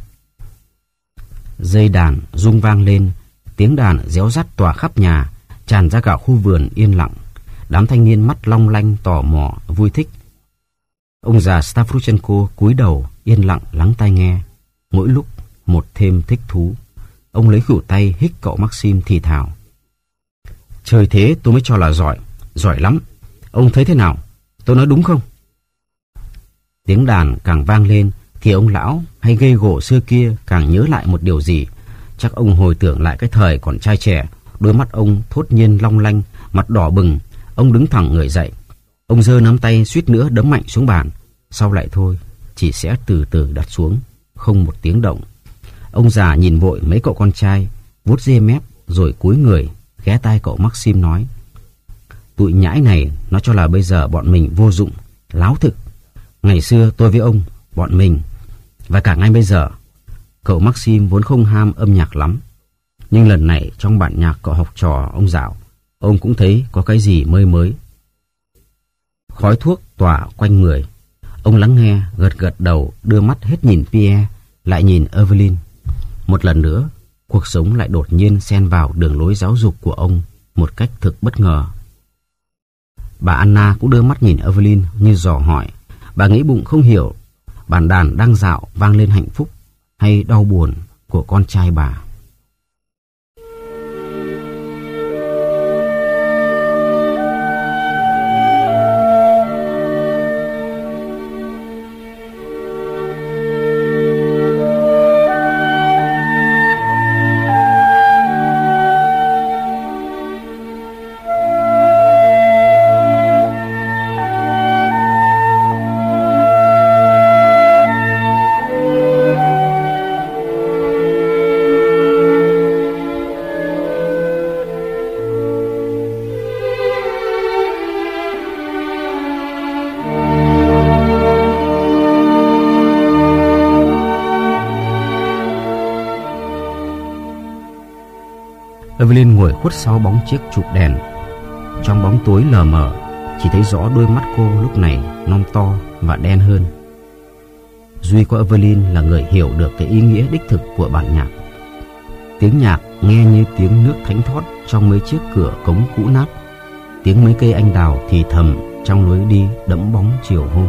Speaker 1: Dây đàn rung vang lên, tiếng đàn réo rắt tỏa khắp nhà, tràn ra cả khu vườn yên lặng. Đám thanh niên mắt long lanh tò mò, vui thích. Ông già Stavropchenko cúi đầu yên lặng lắng tai nghe, mỗi lúc một thêm thích thú. Ông lấy khuỷu tay hích cậu Maxim thì thào: "Chơi thế tôi mới cho là giỏi, giỏi lắm. Ông thấy thế nào? Tôi nói đúng không?" Tiếng đàn càng vang lên thì ông lão hay gây gổ xưa kia càng nhớ lại một điều gì. Chắc ông hồi tưởng lại cái thời còn trai trẻ. Đôi mắt ông thốt nhiên long lanh, mặt đỏ bừng. Ông đứng thẳng người dậy. Ông giơ nắm tay suýt nữa đấm mạnh xuống bàn. Sau lại thôi, chỉ sẽ từ từ đặt xuống, không một tiếng động. Ông già nhìn vội mấy cậu con trai, vuốt ria mép rồi cúi người ghé tai cậu Maxim nói: "Tụi nhãi này nó cho là bây giờ bọn mình vô dụng, láo thực. Ngày xưa tôi với ông, bọn mình, và cả ngay bây giờ." Cậu Maxim vốn không ham âm nhạc lắm, nhưng lần này trong bản nhạc cậu học trò ông dạo, ông cũng thấy có cái gì mới mới. Khói thuốc tỏa quanh người. Ông lắng nghe, gật gật đầu, đưa mắt hết nhìn Pierre, lại nhìn Evelyn. Một lần nữa, cuộc sống lại đột nhiên xen vào đường lối giáo dục của ông một cách thực bất ngờ. Bà Anna cũng đưa mắt nhìn Evelyn như dò hỏi. Bà nghĩ bụng không hiểu bản đàn đang dạo vang lên hạnh phúc hay đau buồn của con trai bà. Evelyn ngồi khuất sau bóng chiếc chụp đèn. Trong bóng tối lờ mờ, chỉ thấy rõ đôi mắt cô lúc này non to và đen hơn. Duy có Evelyn là người hiểu được cái ý nghĩa đích thực của bản nhạc. Tiếng nhạc nghe như tiếng nước thánh thót trong mấy chiếc cửa cống cũ nát, tiếng mấy cây anh đào thì thầm trong lối đi đẫm bóng chiều hôm.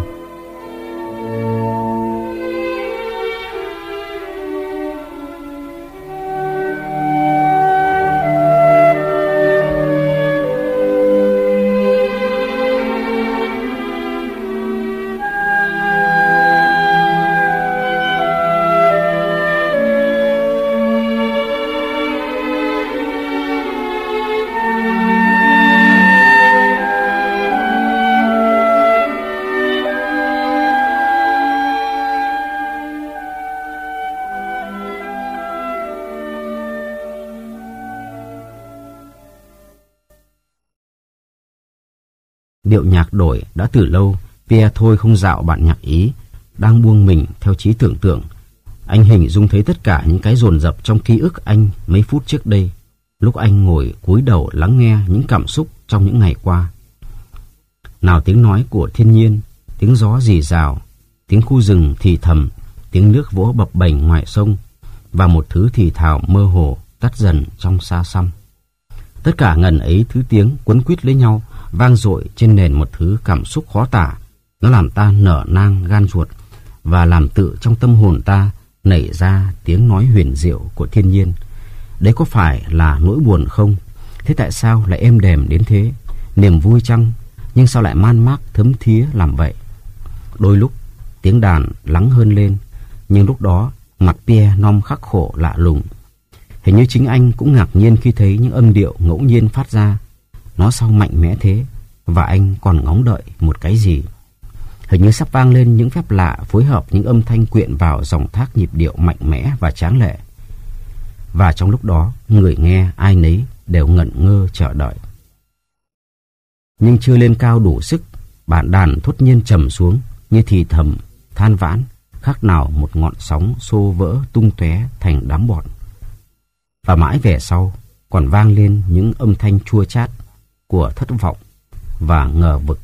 Speaker 1: Điệu nhạc đổi đã từ lâu, Pierre thôi không dạo bản nhạc Ý, đang buông mình theo trí tưởng tượng. Anh hình dung thấy tất cả những cái dồn dập trong ký ức anh mấy phút trước đây, lúc anh ngồi cúi đầu lắng nghe những cảm xúc trong những ngày qua. Nào tiếng nói của thiên nhiên, tiếng gió rì rào, tiếng khu rừng thì thầm, tiếng nước vỗ bập bềnh ngoài sông, và một thứ thì thào mơ hồ tắt dần trong xa xăm. Tất cả ngần ấy thứ tiếng quấn quýt lấy nhau, vang dội trên nền một thứ cảm xúc khó tả. Nó làm ta nở nang gan ruột, và làm tự trong tâm hồn ta nảy ra tiếng nói huyền diệu của thiên nhiên. Đấy có phải là nỗi buồn không? Thế tại sao lại êm đềm đến thế? Niềm vui chăng? Nhưng sao lại man mác thấm thía làm vậy? Đôi lúc tiếng đàn lắng hơn lên, nhưng lúc đó mặt Pierre Nom khắc khổ lạ lùng. Hình như chính anh cũng ngạc nhiên khi thấy những âm điệu ngẫu nhiên phát ra. Nó sao mạnh mẽ thế? Và anh còn ngóng đợi một cái gì? Hình như sắp vang lên những phép lạ phối hợp những âm thanh quyện vào dòng thác nhịp điệu mạnh mẽ và tráng lệ. Và trong lúc đó, người nghe ai nấy đều ngẩn ngơ chờ đợi. Nhưng chưa lên cao đủ sức, bản đàn thốt nhiên trầm xuống như thì thầm, than vãn, khác nào một ngọn sóng xô vỡ tung tóe thành đám bọt. Và mãi về sau còn vang lên những âm thanh chua chát của thất vọng và ngờ vực.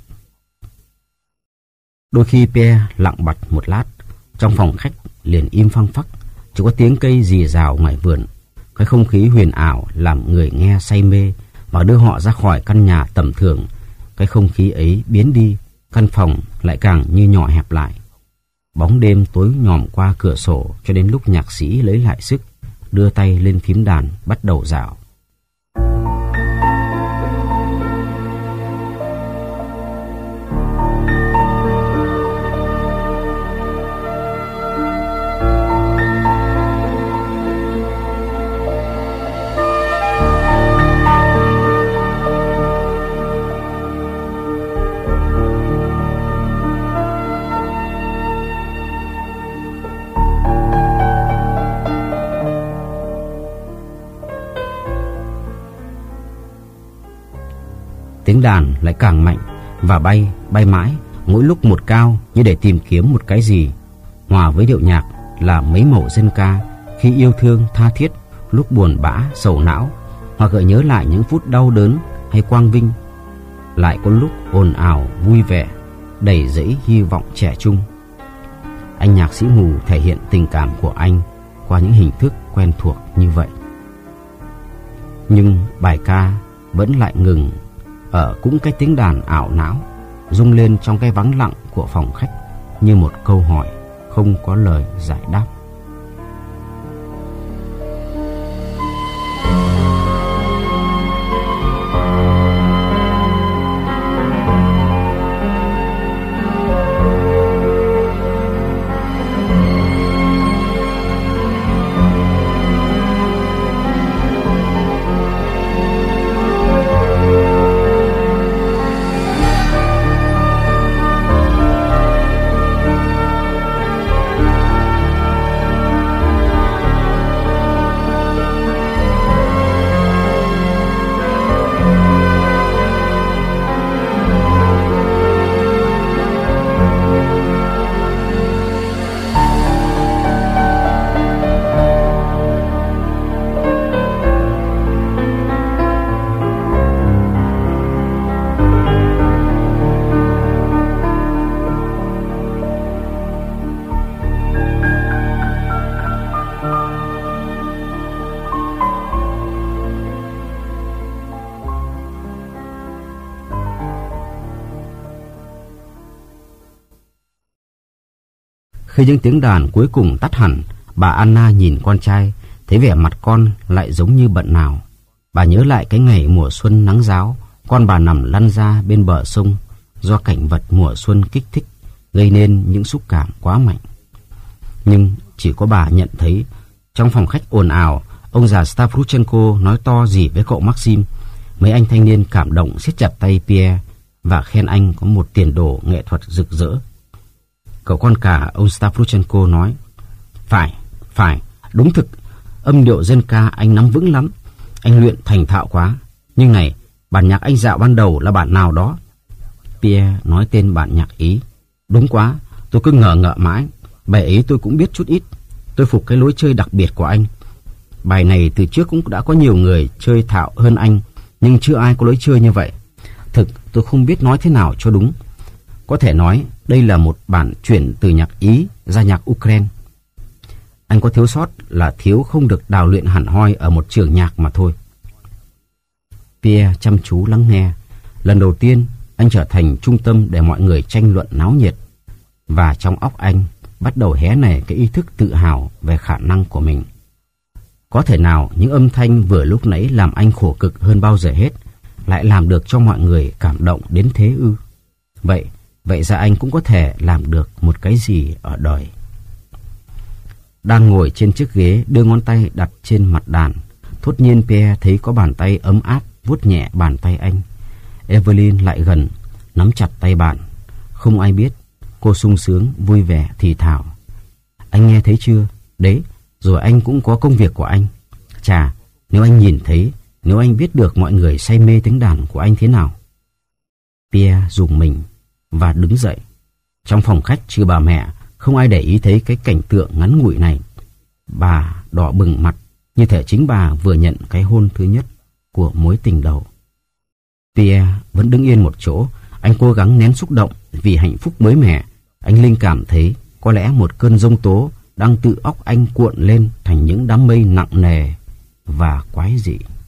Speaker 1: Đôi khi Pierre lặng bặt một lát, trong phòng khách liền im phăng phắc, chỉ có tiếng cây rì rào ngoài vườn. Cái không khí huyền ảo làm người nghe say mê và đưa họ ra khỏi căn nhà tầm thường. Cái không khí ấy biến đi, căn phòng lại càng như nhỏ hẹp lại. Bóng đêm tối nhòm qua cửa sổ cho đến lúc nhạc sĩ lấy lại sức, đưa tay lên phím đàn bắt đầu dạo. Tiếng đàn lại càng mạnh và bay, bay mãi, mỗi lúc một cao như để tìm kiếm một cái gì. Hòa với điệu nhạc là mấy mẩu dân ca khi yêu thương tha thiết, lúc buồn bã, sầu não, hoặc gợi nhớ lại những phút đau đớn hay quang vinh. Lại có lúc ồn ào, vui vẻ, đầy dẫy hy vọng trẻ trung. Anh nhạc sĩ mù thể hiện tình cảm của anh qua những hình thức quen thuộc như vậy. Nhưng bài ca vẫn lại ngừng ở cũng cái tiếng đàn ảo não rung lên trong cái vắng lặng của phòng khách như một câu hỏi không có lời giải đáp. Khi những tiếng đàn cuối cùng tắt hẳn, bà Anna nhìn con trai, thấy vẻ mặt con lại giống như bận nào. Bà nhớ lại cái ngày mùa xuân nắng ráo, con bà nằm lăn ra bên bờ sông, do cảnh vật mùa xuân kích thích, gây nên những xúc cảm quá mạnh. Nhưng chỉ có bà nhận thấy, trong phòng khách ồn ào, ông già Stavruchenko nói to gì với cậu Maxim. Mấy anh thanh niên cảm động siết chặt tay Pierre và khen anh có một tiền đồ nghệ thuật rực rỡ. Cậu con cả ông Stavruchenko nói: Phải, phải, đúng thực, âm điệu dân ca anh nắm vững lắm, anh luyện thành thạo quá. Nhưng này, bản nhạc anh dạo ban đầu là bản nào đó? Pierre nói tên bạn nhạc Ý. Đúng quá, tôi cứ ngờ ngợ mãi. Bài ấy tôi cũng biết chút ít. Tôi phục cái lối chơi đặc biệt của anh. Bài này từ trước cũng đã có nhiều người chơi thạo hơn anh, nhưng chưa ai có lối chơi như vậy. Thực tôi không biết nói thế nào cho đúng. Có thể nói đây là một bản chuyển từ nhạc Ý ra nhạc Ukraine. Anh có thiếu sót là thiếu không được đào luyện hẳn hoi ở một trường nhạc mà thôi. Pierre chăm chú lắng nghe. Lần đầu tiên anh trở thành trung tâm để mọi người tranh luận náo nhiệt. Và trong óc anh bắt đầu hé nảy cái ý thức tự hào về khả năng của mình. Có thể nào những âm thanh vừa lúc nãy làm anh khổ cực hơn bao giờ hết lại làm được cho mọi người cảm động đến thế ư? Vậy, vậy ra anh cũng có thể làm được một cái gì ở đời. Đang ngồi trên chiếc ghế đưa ngón tay đặt trên mặt đàn, thốt nhiên Pierre thấy có bàn tay ấm áp vuốt nhẹ bàn tay anh. Evelyn lại gần, nắm chặt tay bạn. Không ai biết, cô sung sướng, vui vẻ, thì thào. Anh nghe thấy chưa? Đấy, rồi anh cũng có công việc của anh. Chà, nếu anh nhìn thấy, nếu anh biết được mọi người say mê tiếng đàn của anh thế nào. Pierre rùng mình và đứng dậy. Trong phòng khách trừ bà mẹ, không ai để ý thấy cái cảnh tượng ngắn ngủi này. Bà đỏ bừng mặt, như thể chính bà vừa nhận cái hôn thứ nhất của mối tình đầu. Pierre vẫn đứng yên một chỗ. Anh cố gắng nén xúc động vì hạnh phúc mới mẻ. Anh linh cảm thấy có lẽ một cơn giông tố đang tự óc anh cuộn lên thành những đám mây nặng nề và quái dị.